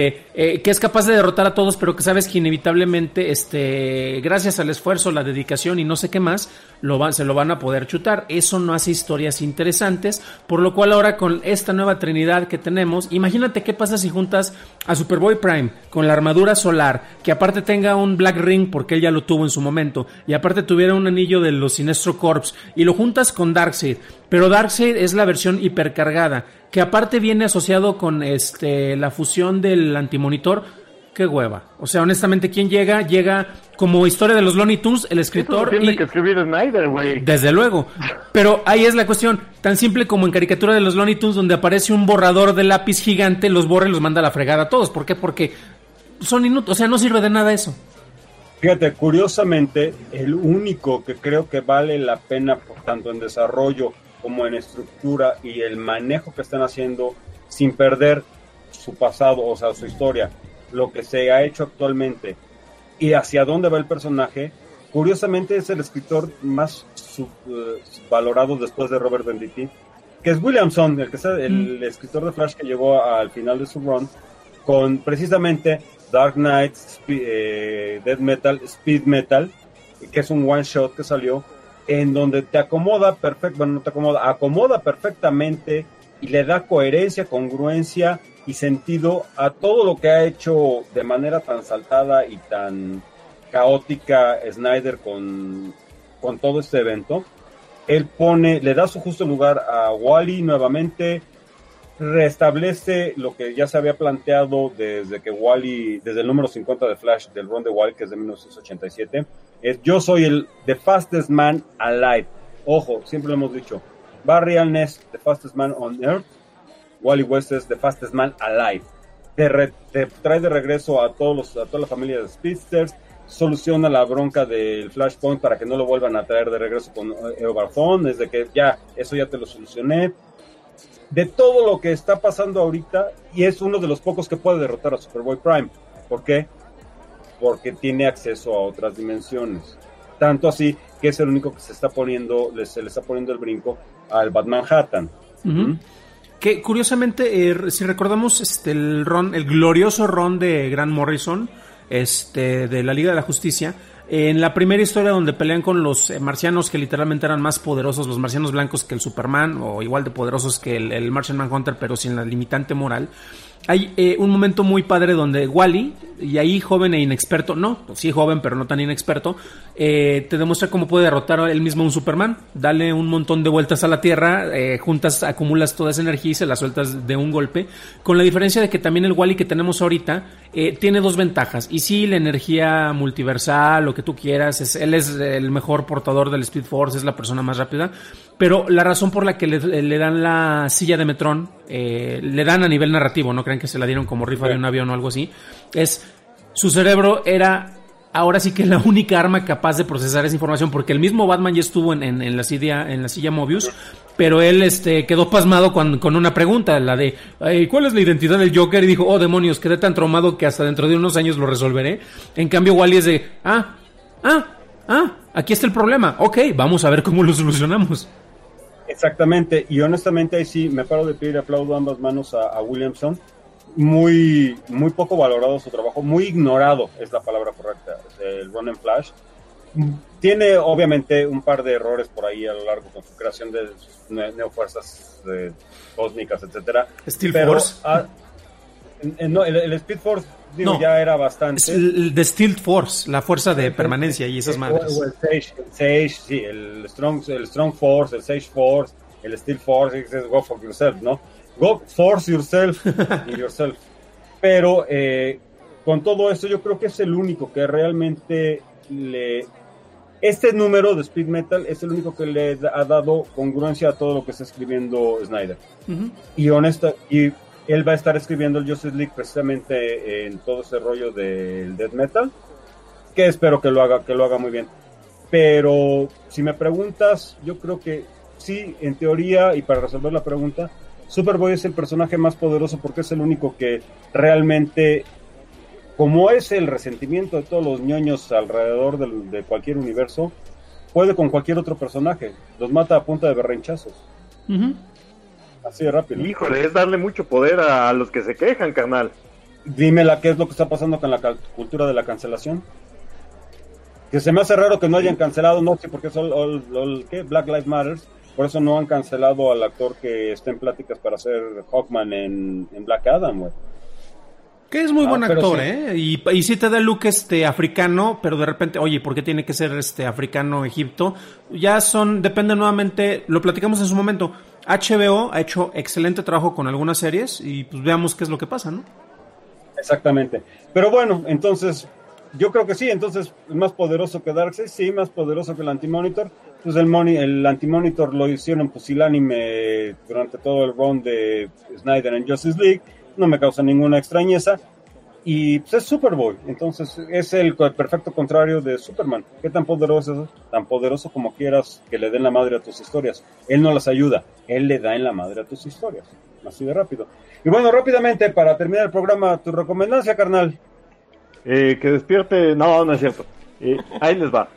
S8: es capaz de derrotar a todos, pero que sabes que inevitablemente, gracias al esfuerzo, la dedicación y no sé qué más, se lo van a poder chutar. Eso no hace historias interesantes, por lo cual ahora con esta nueva trinidad que tenemos, imagínate qué pasa si juntas a Superboy Prime con la armadura solar, que aparte tenga un Black Ring porque él ya lo tuvo en su momento, y aparte tuviera un anillo de los Sinestro Corps, y lo juntas con Darkseid, pero Darkseid es la versión hipercargada, que aparte viene asociado con la fusión del Antimonitor. Qué hueva. O sea, honestamente, ¿quién llega? Llega como historia de los Looney Tunes, el escritor.
S7: Eso tiene que escribir Snyder, güey.
S8: Desde luego. Pero ahí es la cuestión. Tan simple como en caricatura de los Looney Tunes, donde aparece un borrador de lápiz gigante, los borra y los manda a la fregada a todos. ¿Por qué? Porque son inútiles. O sea, no sirve de nada eso.
S6: Fíjate, curiosamente, el único que creo que vale la pena, tanto en desarrollo como en estructura y el manejo que están haciendo sin perder su pasado, o sea, su historia, lo que se ha hecho actualmente y hacia dónde va el personaje, curiosamente es el escritor más valorado después de Robert Venditti, que es Williamson, el escritor de Flash que llegó al final de su run con precisamente Dark Knight, Death Metal, Speed Metal, que es un one shot que salió en donde te acomoda acomoda perfectamente y le da coherencia, congruencia y sentido a todo lo que ha hecho de manera tan saltada y tan caótica Snyder con todo este evento. Él le da su justo lugar a Wally nuevamente, restablece lo que ya se había planteado desde el número 50 de Flash, del run de Wally, que es de 1987, yo soy the fastest man alive. Ojo, siempre lo hemos dicho, Barry Allen, the fastest man on earth, Wally West es the fastest man alive. Te trae de regreso a toda la familia de Speedsters, soluciona la bronca del Flashpoint para que no lo vuelvan a traer de regreso con Eobarthon, es de que eso ya te lo solucioné. De todo lo que está pasando ahorita, y es uno de los pocos que puede derrotar a Superboy Prime. ¿Por qué? Porque tiene acceso a otras dimensiones. Tanto así que es el único que se le está poniendo el brinco al Batman Manhattan.
S8: Uh-huh. Que curiosamente, si recordamos el glorioso run de Grant Morrison, de la Liga de la Justicia, en la primera historia donde pelean con los marcianos que literalmente eran más poderosos, los marcianos blancos, que el Superman, o igual de poderosos que el Martian Manhunter, pero sin la limitante moral, hay un momento muy padre donde Wally, y ahí joven e inexperto, sí joven pero no tan inexperto, te demuestra cómo puede derrotar él mismo a un Superman. Dale un montón de vueltas a la Tierra, acumulas toda esa energía y se la sueltas de un golpe, con la diferencia de que también el Wally que tenemos ahorita tiene dos ventajas. Y sí, la energía multiversal, lo que tú quieras, él es el mejor portador del Speed Force, es la persona más rápida, pero la razón por la que le dan la silla de Metrón, le dan a nivel narrativo, no crean que se la dieron como rifa de un avión o algo así, es su cerebro era ahora sí que la única arma capaz de procesar esa información, porque el mismo Batman ya estuvo en la silla Mobius, pero él quedó pasmado con una pregunta, la de ¿cuál es la identidad del Joker? Y dijo, oh demonios, quedé tan traumado que hasta dentro de unos años lo resolveré. En cambio Wally es de aquí está el problema, ok, vamos a ver cómo lo solucionamos.
S6: Exactamente, y honestamente ahí sí me paro de pie y aplaudo ambas manos a Williamson. Muy poco valorado su trabajo, muy ignorado es la palabra correcta, el run en Flash. tiene obviamente un par de errores por ahí a lo largo con su creación de sus neofuerzas cósmicas, etcétera.
S8: Steel
S6: pero,
S8: Force.
S6: No, el Speed Force ya era bastante.
S8: El de Steel Force, la fuerza de permanencia y esas madres.
S6: El Sage, sí, el Strong Force, el Sage Force, el Steel Force, es go for yourself, ¿no? Go force yourself y yourself. Pero con todo esto yo creo que es el único que realmente este número de Speed Metal es el único que le ha dado congruencia a todo lo que está escribiendo Snyder. Uh-huh. Y él va a estar escribiendo el Justice League precisamente en todo ese rollo del Death Metal, que espero que lo haga muy bien. Pero si me preguntas, yo creo que sí, en teoría, y para resolver la pregunta, Superboy es el personaje más poderoso porque es el único que realmente, como es el resentimiento de todos los ñoños alrededor de cualquier universo, puede con cualquier otro personaje. Los mata a punta de berrinchazos. Uh-huh. Así de rápido.
S7: Híjole, es darle mucho poder a los que se quejan, carnal.
S6: Dímela, ¿qué es lo que está pasando con la cultura de la cancelación? Que se me hace raro que no hayan cancelado, no sé, porque es ¿qué? Black Lives Matter. Por eso no han cancelado al actor que está en pláticas para hacer Hawkman en Black Adam, güey.
S8: Que es muy buen actor,
S6: sí.
S8: Y sí te da el look africano, pero de repente, oye, ¿por qué tiene que ser africano Egipto? Ya depende nuevamente, lo platicamos en su momento. HBO ha hecho excelente trabajo con algunas series y pues veamos qué es lo que pasa, ¿no?
S6: Exactamente. Pero bueno, entonces, yo creo que sí, entonces, más poderoso que Darkseid, sí, más poderoso que el Anti-Monitor. Entonces el Anti-Monitor lo hicieron pusilánime durante todo el run de Snyder en Justice League. No me causa ninguna extrañeza. Y pues es Superboy, entonces es el perfecto contrario de Superman. ¿Qué tan poderoso es? Tan poderoso como quieras que le den la madre a tus historias. Él no las ayuda, él le da en la madre a tus historias. Así de rápido. Y bueno, rápidamente, para terminar el programa, tu recomendancia, carnal.
S7: Que despierte, no es cierto. Ahí les va.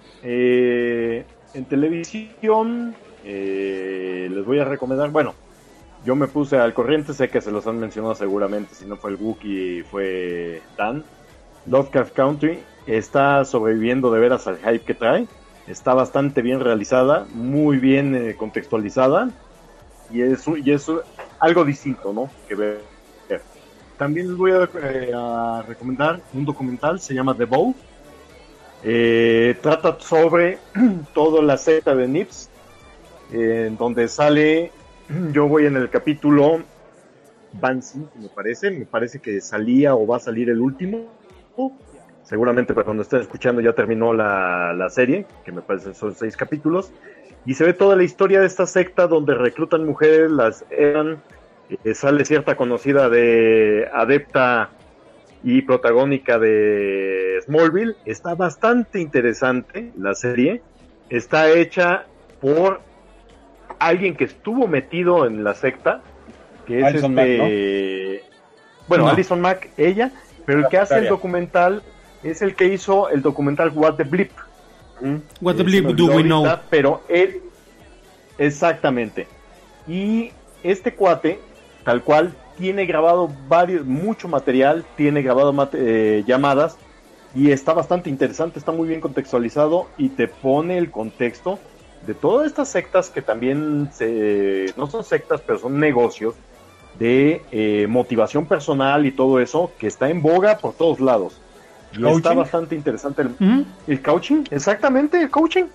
S7: En televisión les voy a recomendar, bueno, yo me puse al corriente, sé que se los han mencionado seguramente, si no fue el Wookiee, fue Dan. Lovecraft Country está sobreviviendo de veras al hype que trae, está bastante bien realizada, muy bien contextualizada, y es algo distinto, ¿no? Que ver. También les voy a recomendar un documental, se llama The Bow. Trata sobre toda la secta de Nips, en donde sale, yo voy en el capítulo Bansi, me parece que salía o va a salir el último, seguramente para cuando estén escuchando ya terminó la serie, que me parece son 6 capítulos, y se ve toda la historia de esta secta donde reclutan mujeres, sale cierta conocida de adepta y protagónica de Smallville. Está bastante interesante la serie, está hecha por alguien que estuvo metido en la secta, que es
S6: Alison Mack, ¿no?
S7: Bueno, no. Alison Mack, ella, pero el que hace el documental es el que hizo el documental What the Bleep.
S8: What the Bleep do we know?
S7: Pero él, exactamente. Y este cuate, tal cual, tiene grabado mucho material, tiene grabado llamadas, y está bastante interesante, está muy bien contextualizado y te pone el contexto de todas estas sectas que también no son sectas, pero son negocios de motivación personal y todo eso, que está en boga por todos lados. Y ¿coaching? Está bastante interesante el coaching, exactamente,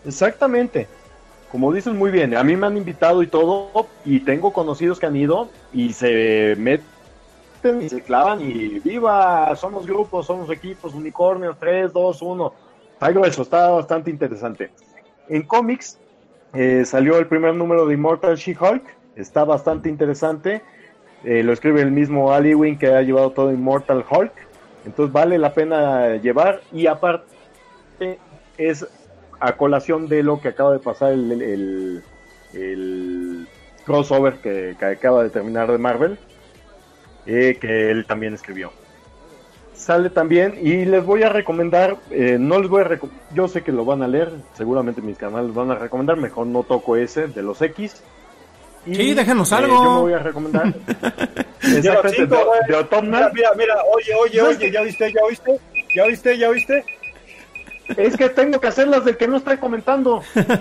S7: como dices muy bien, a mí me han invitado y todo, y tengo conocidos que han ido y se meten y se clavan y viva, somos grupos, somos equipos, unicornios, 3, 2, 1, algo eso, está bastante interesante. En cómics salió el primer número de Immortal She-Hulk, está bastante interesante, lo escribe el mismo Ali Ewing que ha llevado todo Immortal Hulk, entonces vale la pena llevar, y aparte es a colación de lo que acaba de pasar el crossover que acaba de terminar de Marvel, que él también escribió. Sale también, y les voy a recomendar, yo sé que lo van a leer, seguramente mis canales van a recomendar, mejor no toco ese de los X. Y,
S8: sí, déjanos algo.
S7: Yo me voy a recomendar. Exactamente, de Autumnal.
S6: Mira, oye, ¿ya viste?
S7: Es que tengo que hacerlas del que no está comentando.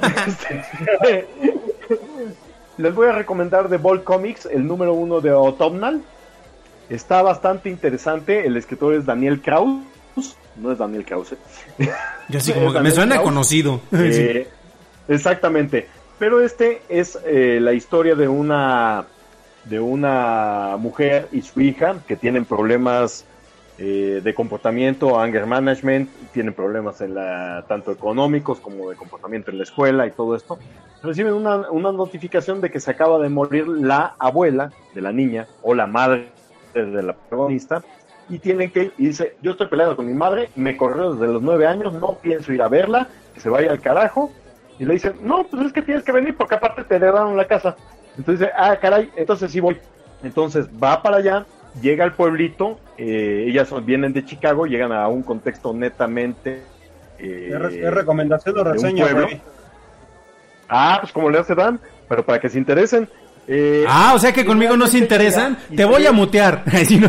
S7: Les voy a recomendar The Bold Comics, el número 1 de Autumnal. Está bastante interesante. El escritor es Daniel Kraus. No es Daniel Krause.
S8: Yo así como que me suena
S7: Kraus.
S8: Conocido.
S7: Exactamente. Pero este es la historia de una mujer y su hija que tienen problemas de comportamiento, anger management, tienen problemas tanto económicos como de comportamiento en la escuela y todo esto. Reciben una notificación de que se acaba de morir la abuela de la niña o la madre de la protagonista y tienen que ir, y dice, yo estoy peleando con mi madre, me corrió desde los 9 años, no pienso ir a verla, que se vaya al carajo. Y le dicen, no, pues es que tienes que venir porque aparte te heredaron la casa. Entonces dice, caray, entonces sí voy. Entonces va para allá, llega al pueblito, ellas vienen de Chicago, llegan a un contexto netamente...
S6: ¿Es recomendación o reseña?
S7: Pues como le hace Dan, pero para que se interesen.
S8: O sea que conmigo no se interesan, te voy a mutear.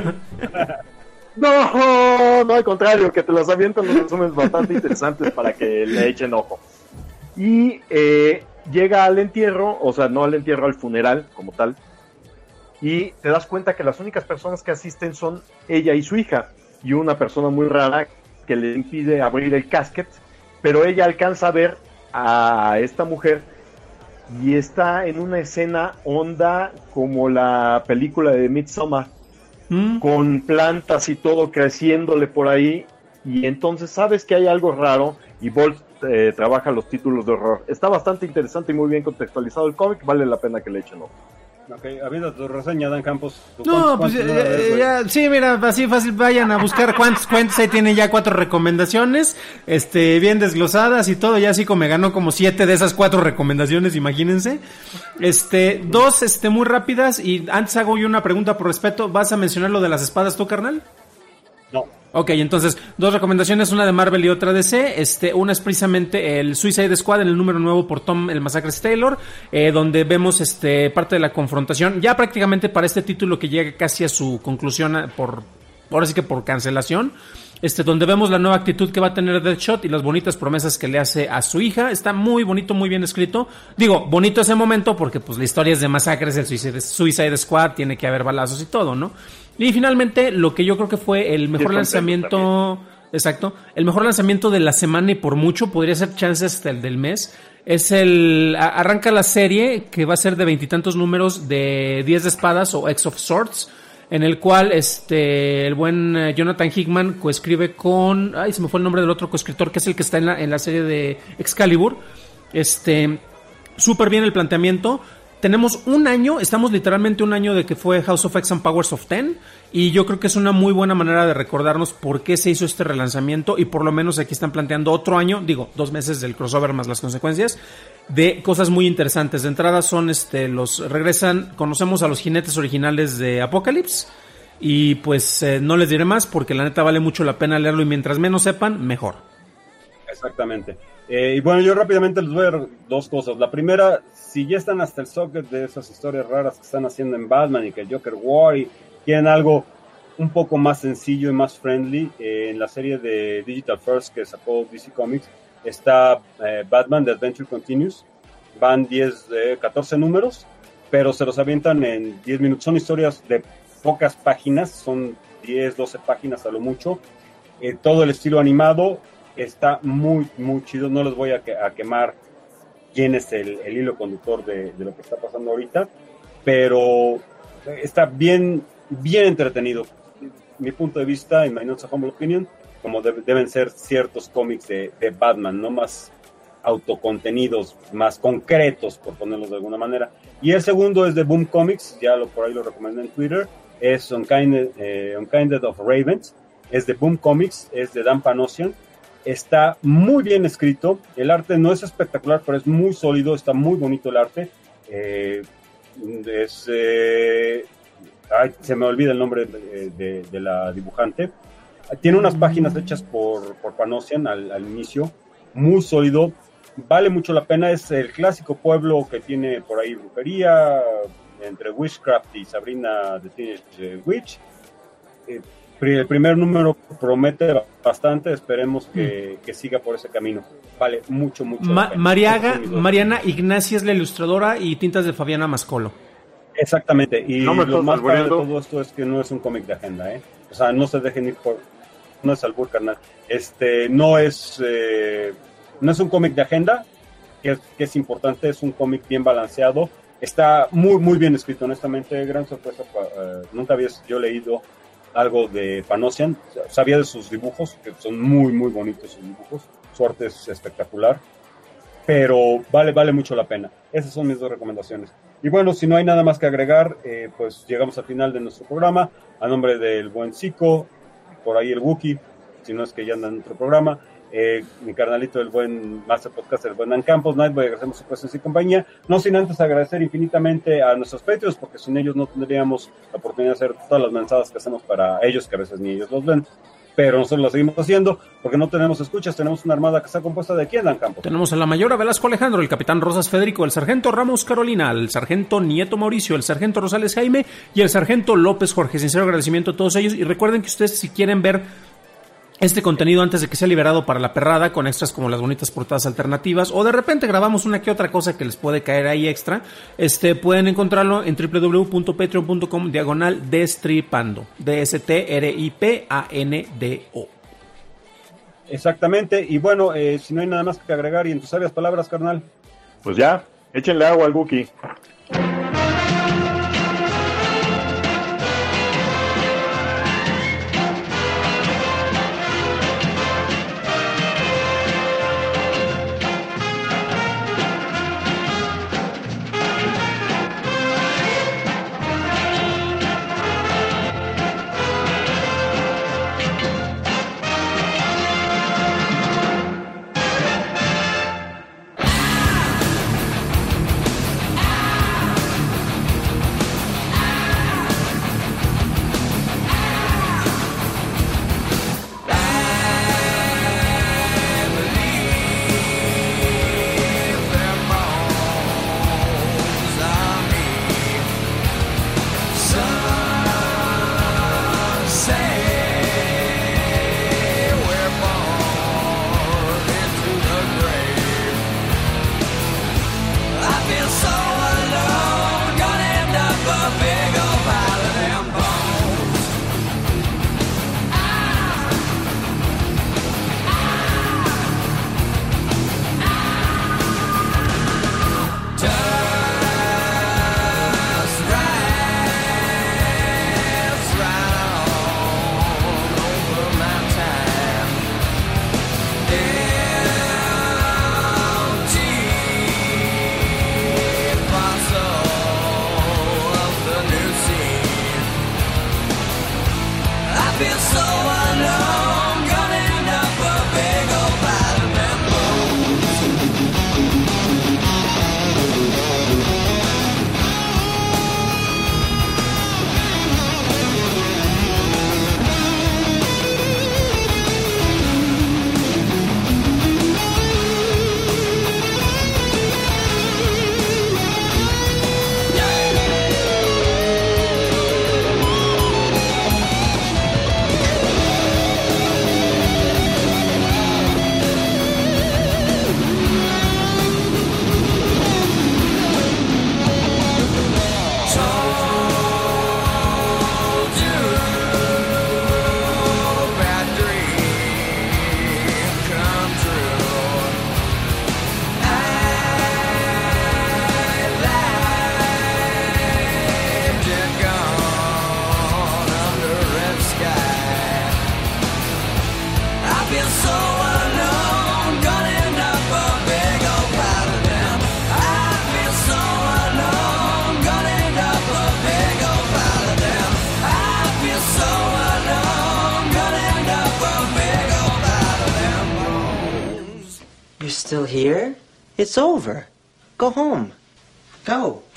S7: No, al contrario, que te las avientan los resúmenes bastante interesantes para que le echen ojo. Y llega al entierro, o sea, no al entierro, al funeral como tal, y te das cuenta que las únicas personas que asisten son ella y su hija, y una persona muy rara que le impide abrir el casket, pero ella alcanza a ver a esta mujer y está en una escena honda como la película de Midsommar, con plantas y todo creciéndole por ahí, y entonces sabes que hay algo raro, y Bolt trabaja los títulos de horror. Está bastante interesante y muy bien contextualizado el cómic, vale la pena que le echen ojo.
S6: Ok, habido tu reseña, Dan Campos.
S8: No, pues sí, mira, así fácil, vayan a buscar cuántos cuentos, ahí tienen ya 4 recomendaciones, bien desglosadas y todo, ya así como me ganó como 7 de esas 4 recomendaciones, imagínense. 2, muy rápidas, y antes hago yo una pregunta por respeto, ¿vas a mencionar lo de las espadas tú, carnal?
S6: No.
S8: Ok, entonces, 2 recomendaciones, una de Marvel y otra de DC. Una es precisamente el Suicide Squad, en el número nuevo por Tom el Masacres Taylor, donde vemos parte de la confrontación, ya prácticamente para este título que llega casi a su conclusión ahora sí que por cancelación, donde vemos la nueva actitud que va a tener Deadshot y las bonitas promesas que le hace a su hija. Está muy bonito, muy bien escrito. Digo, bonito ese momento porque pues la historia es de masacres, el Suicide Squad, tiene que haber balazos y todo, ¿no? Y finalmente, lo que yo creo que fue el mejor lanzamiento... Exacto. El mejor lanzamiento de la semana y por mucho, podría ser chance hasta el del mes. Es arranca la serie que va a ser de 20 y tantos números de 10 de espadas o X of Swords, en el cual el buen Jonathan Hickman coescribe con... se me fue el nombre del otro coescritor, que es el que está en la serie de Excalibur. Súper bien el planteamiento. Tenemos un año, estamos literalmente un año de que fue House of X and Powers of 10, y yo creo que es una muy buena manera de recordarnos por qué se hizo este relanzamiento, y por lo menos aquí están planteando otro año, 2 meses del crossover más las consecuencias, de cosas muy interesantes. De entrada son, conocemos a los jinetes originales de Apocalypse, y pues no les diré más porque la neta vale mucho la pena leerlo, y mientras menos sepan, mejor.
S6: Exactamente. Y bueno, yo rápidamente les voy a dar 2 cosas. La primera, si ya están hasta el socket de esas historias raras que están haciendo en Batman y que Joker War y quieren algo un poco más sencillo y más friendly, en la serie de Digital First que sacó DC Comics está Batman The Adventure Continues. Van 14 números, pero se los avientan en 10 minutos. Son historias de pocas páginas, son 10, 12 páginas a lo mucho. Todo el estilo animado está muy, muy chido. No les voy a quemar quién es el hilo conductor de lo que está pasando ahorita, pero está bien entretenido. Mi punto de vista, en My Not So Humble Opinion, como deben ser ciertos cómics de Batman, no más autocontenidos, más concretos, por ponerlos de alguna manera. Y el segundo es de Boom Comics, por ahí lo recomendé en Twitter, es Unkinded of Ravens, es de Boom Comics, es de Dan Panosian. Está muy bien escrito, el arte no es espectacular, pero es muy sólido, está muy bonito el arte. Se me olvida el nombre de la dibujante. Tiene unas páginas hechas por Panosian al inicio, muy sólido, vale mucho la pena. Es el clásico pueblo que tiene por ahí brujería, entre Witchcraft y Sabrina the Teenage Witch. el primer número promete bastante, esperemos que siga por ese camino. Vale mucho la pena.
S8: Mariana Ignacia es la ilustradora y tintas de Fabiana Mascolo.
S6: Exactamente, y
S7: no me
S6: lo más padre de
S7: albureando.
S6: todo esto es que no es un cómic de agenda, o sea, no se dejen ir por... No es albur, carnal. No es un cómic de agenda, que es importante, es un cómic bien balanceado, está muy, muy bien escrito, honestamente, gran sorpresa. Nunca había yo leído algo de Panosian, sabía de sus dibujos, que son muy, muy bonitos sus dibujos, su arte es espectacular, pero vale mucho la pena. Esas son mis 2 recomendaciones. Y bueno, si no hay nada más que agregar, pues llegamos al final de nuestro programa. A nombre del buen Zico, por ahí el Wookie, si no es que ya anda en otro programa, mi carnalito, el buen Master Podcaster, el buen Dan Campos, Nightboy, agradecemos su presencia y compañía, no sin antes agradecer infinitamente a nuestros Patreons, porque sin ellos no tendríamos la oportunidad de hacer todas las mensadas que hacemos para ellos, que a veces ni ellos los ven, pero nosotros lo seguimos haciendo, porque no tenemos escuchas, tenemos una armada que está compuesta de ¿quién, Dan Campos?
S8: Tenemos a la Mayora Velasco Alejandro, el Capitán Rosas Federico, el Sargento Ramos Carolina, el Sargento Nieto Mauricio, el Sargento Rosales Jaime y el Sargento López Jorge. Sincero agradecimiento a todos ellos, y recuerden que ustedes, si quieren ver este contenido antes de que sea liberado para la perrada, con extras como las bonitas portadas alternativas, o de repente grabamos una que otra cosa que les puede caer ahí extra, pueden encontrarlo en www.patreon.com/destripando, DSTRIPANDO.
S6: Exactamente, y bueno, si no hay nada más que agregar, y en tus sabias palabras, carnal,
S7: pues ya, échenle agua al Wookie.
S19: You're still here? It's over. Go home. Go.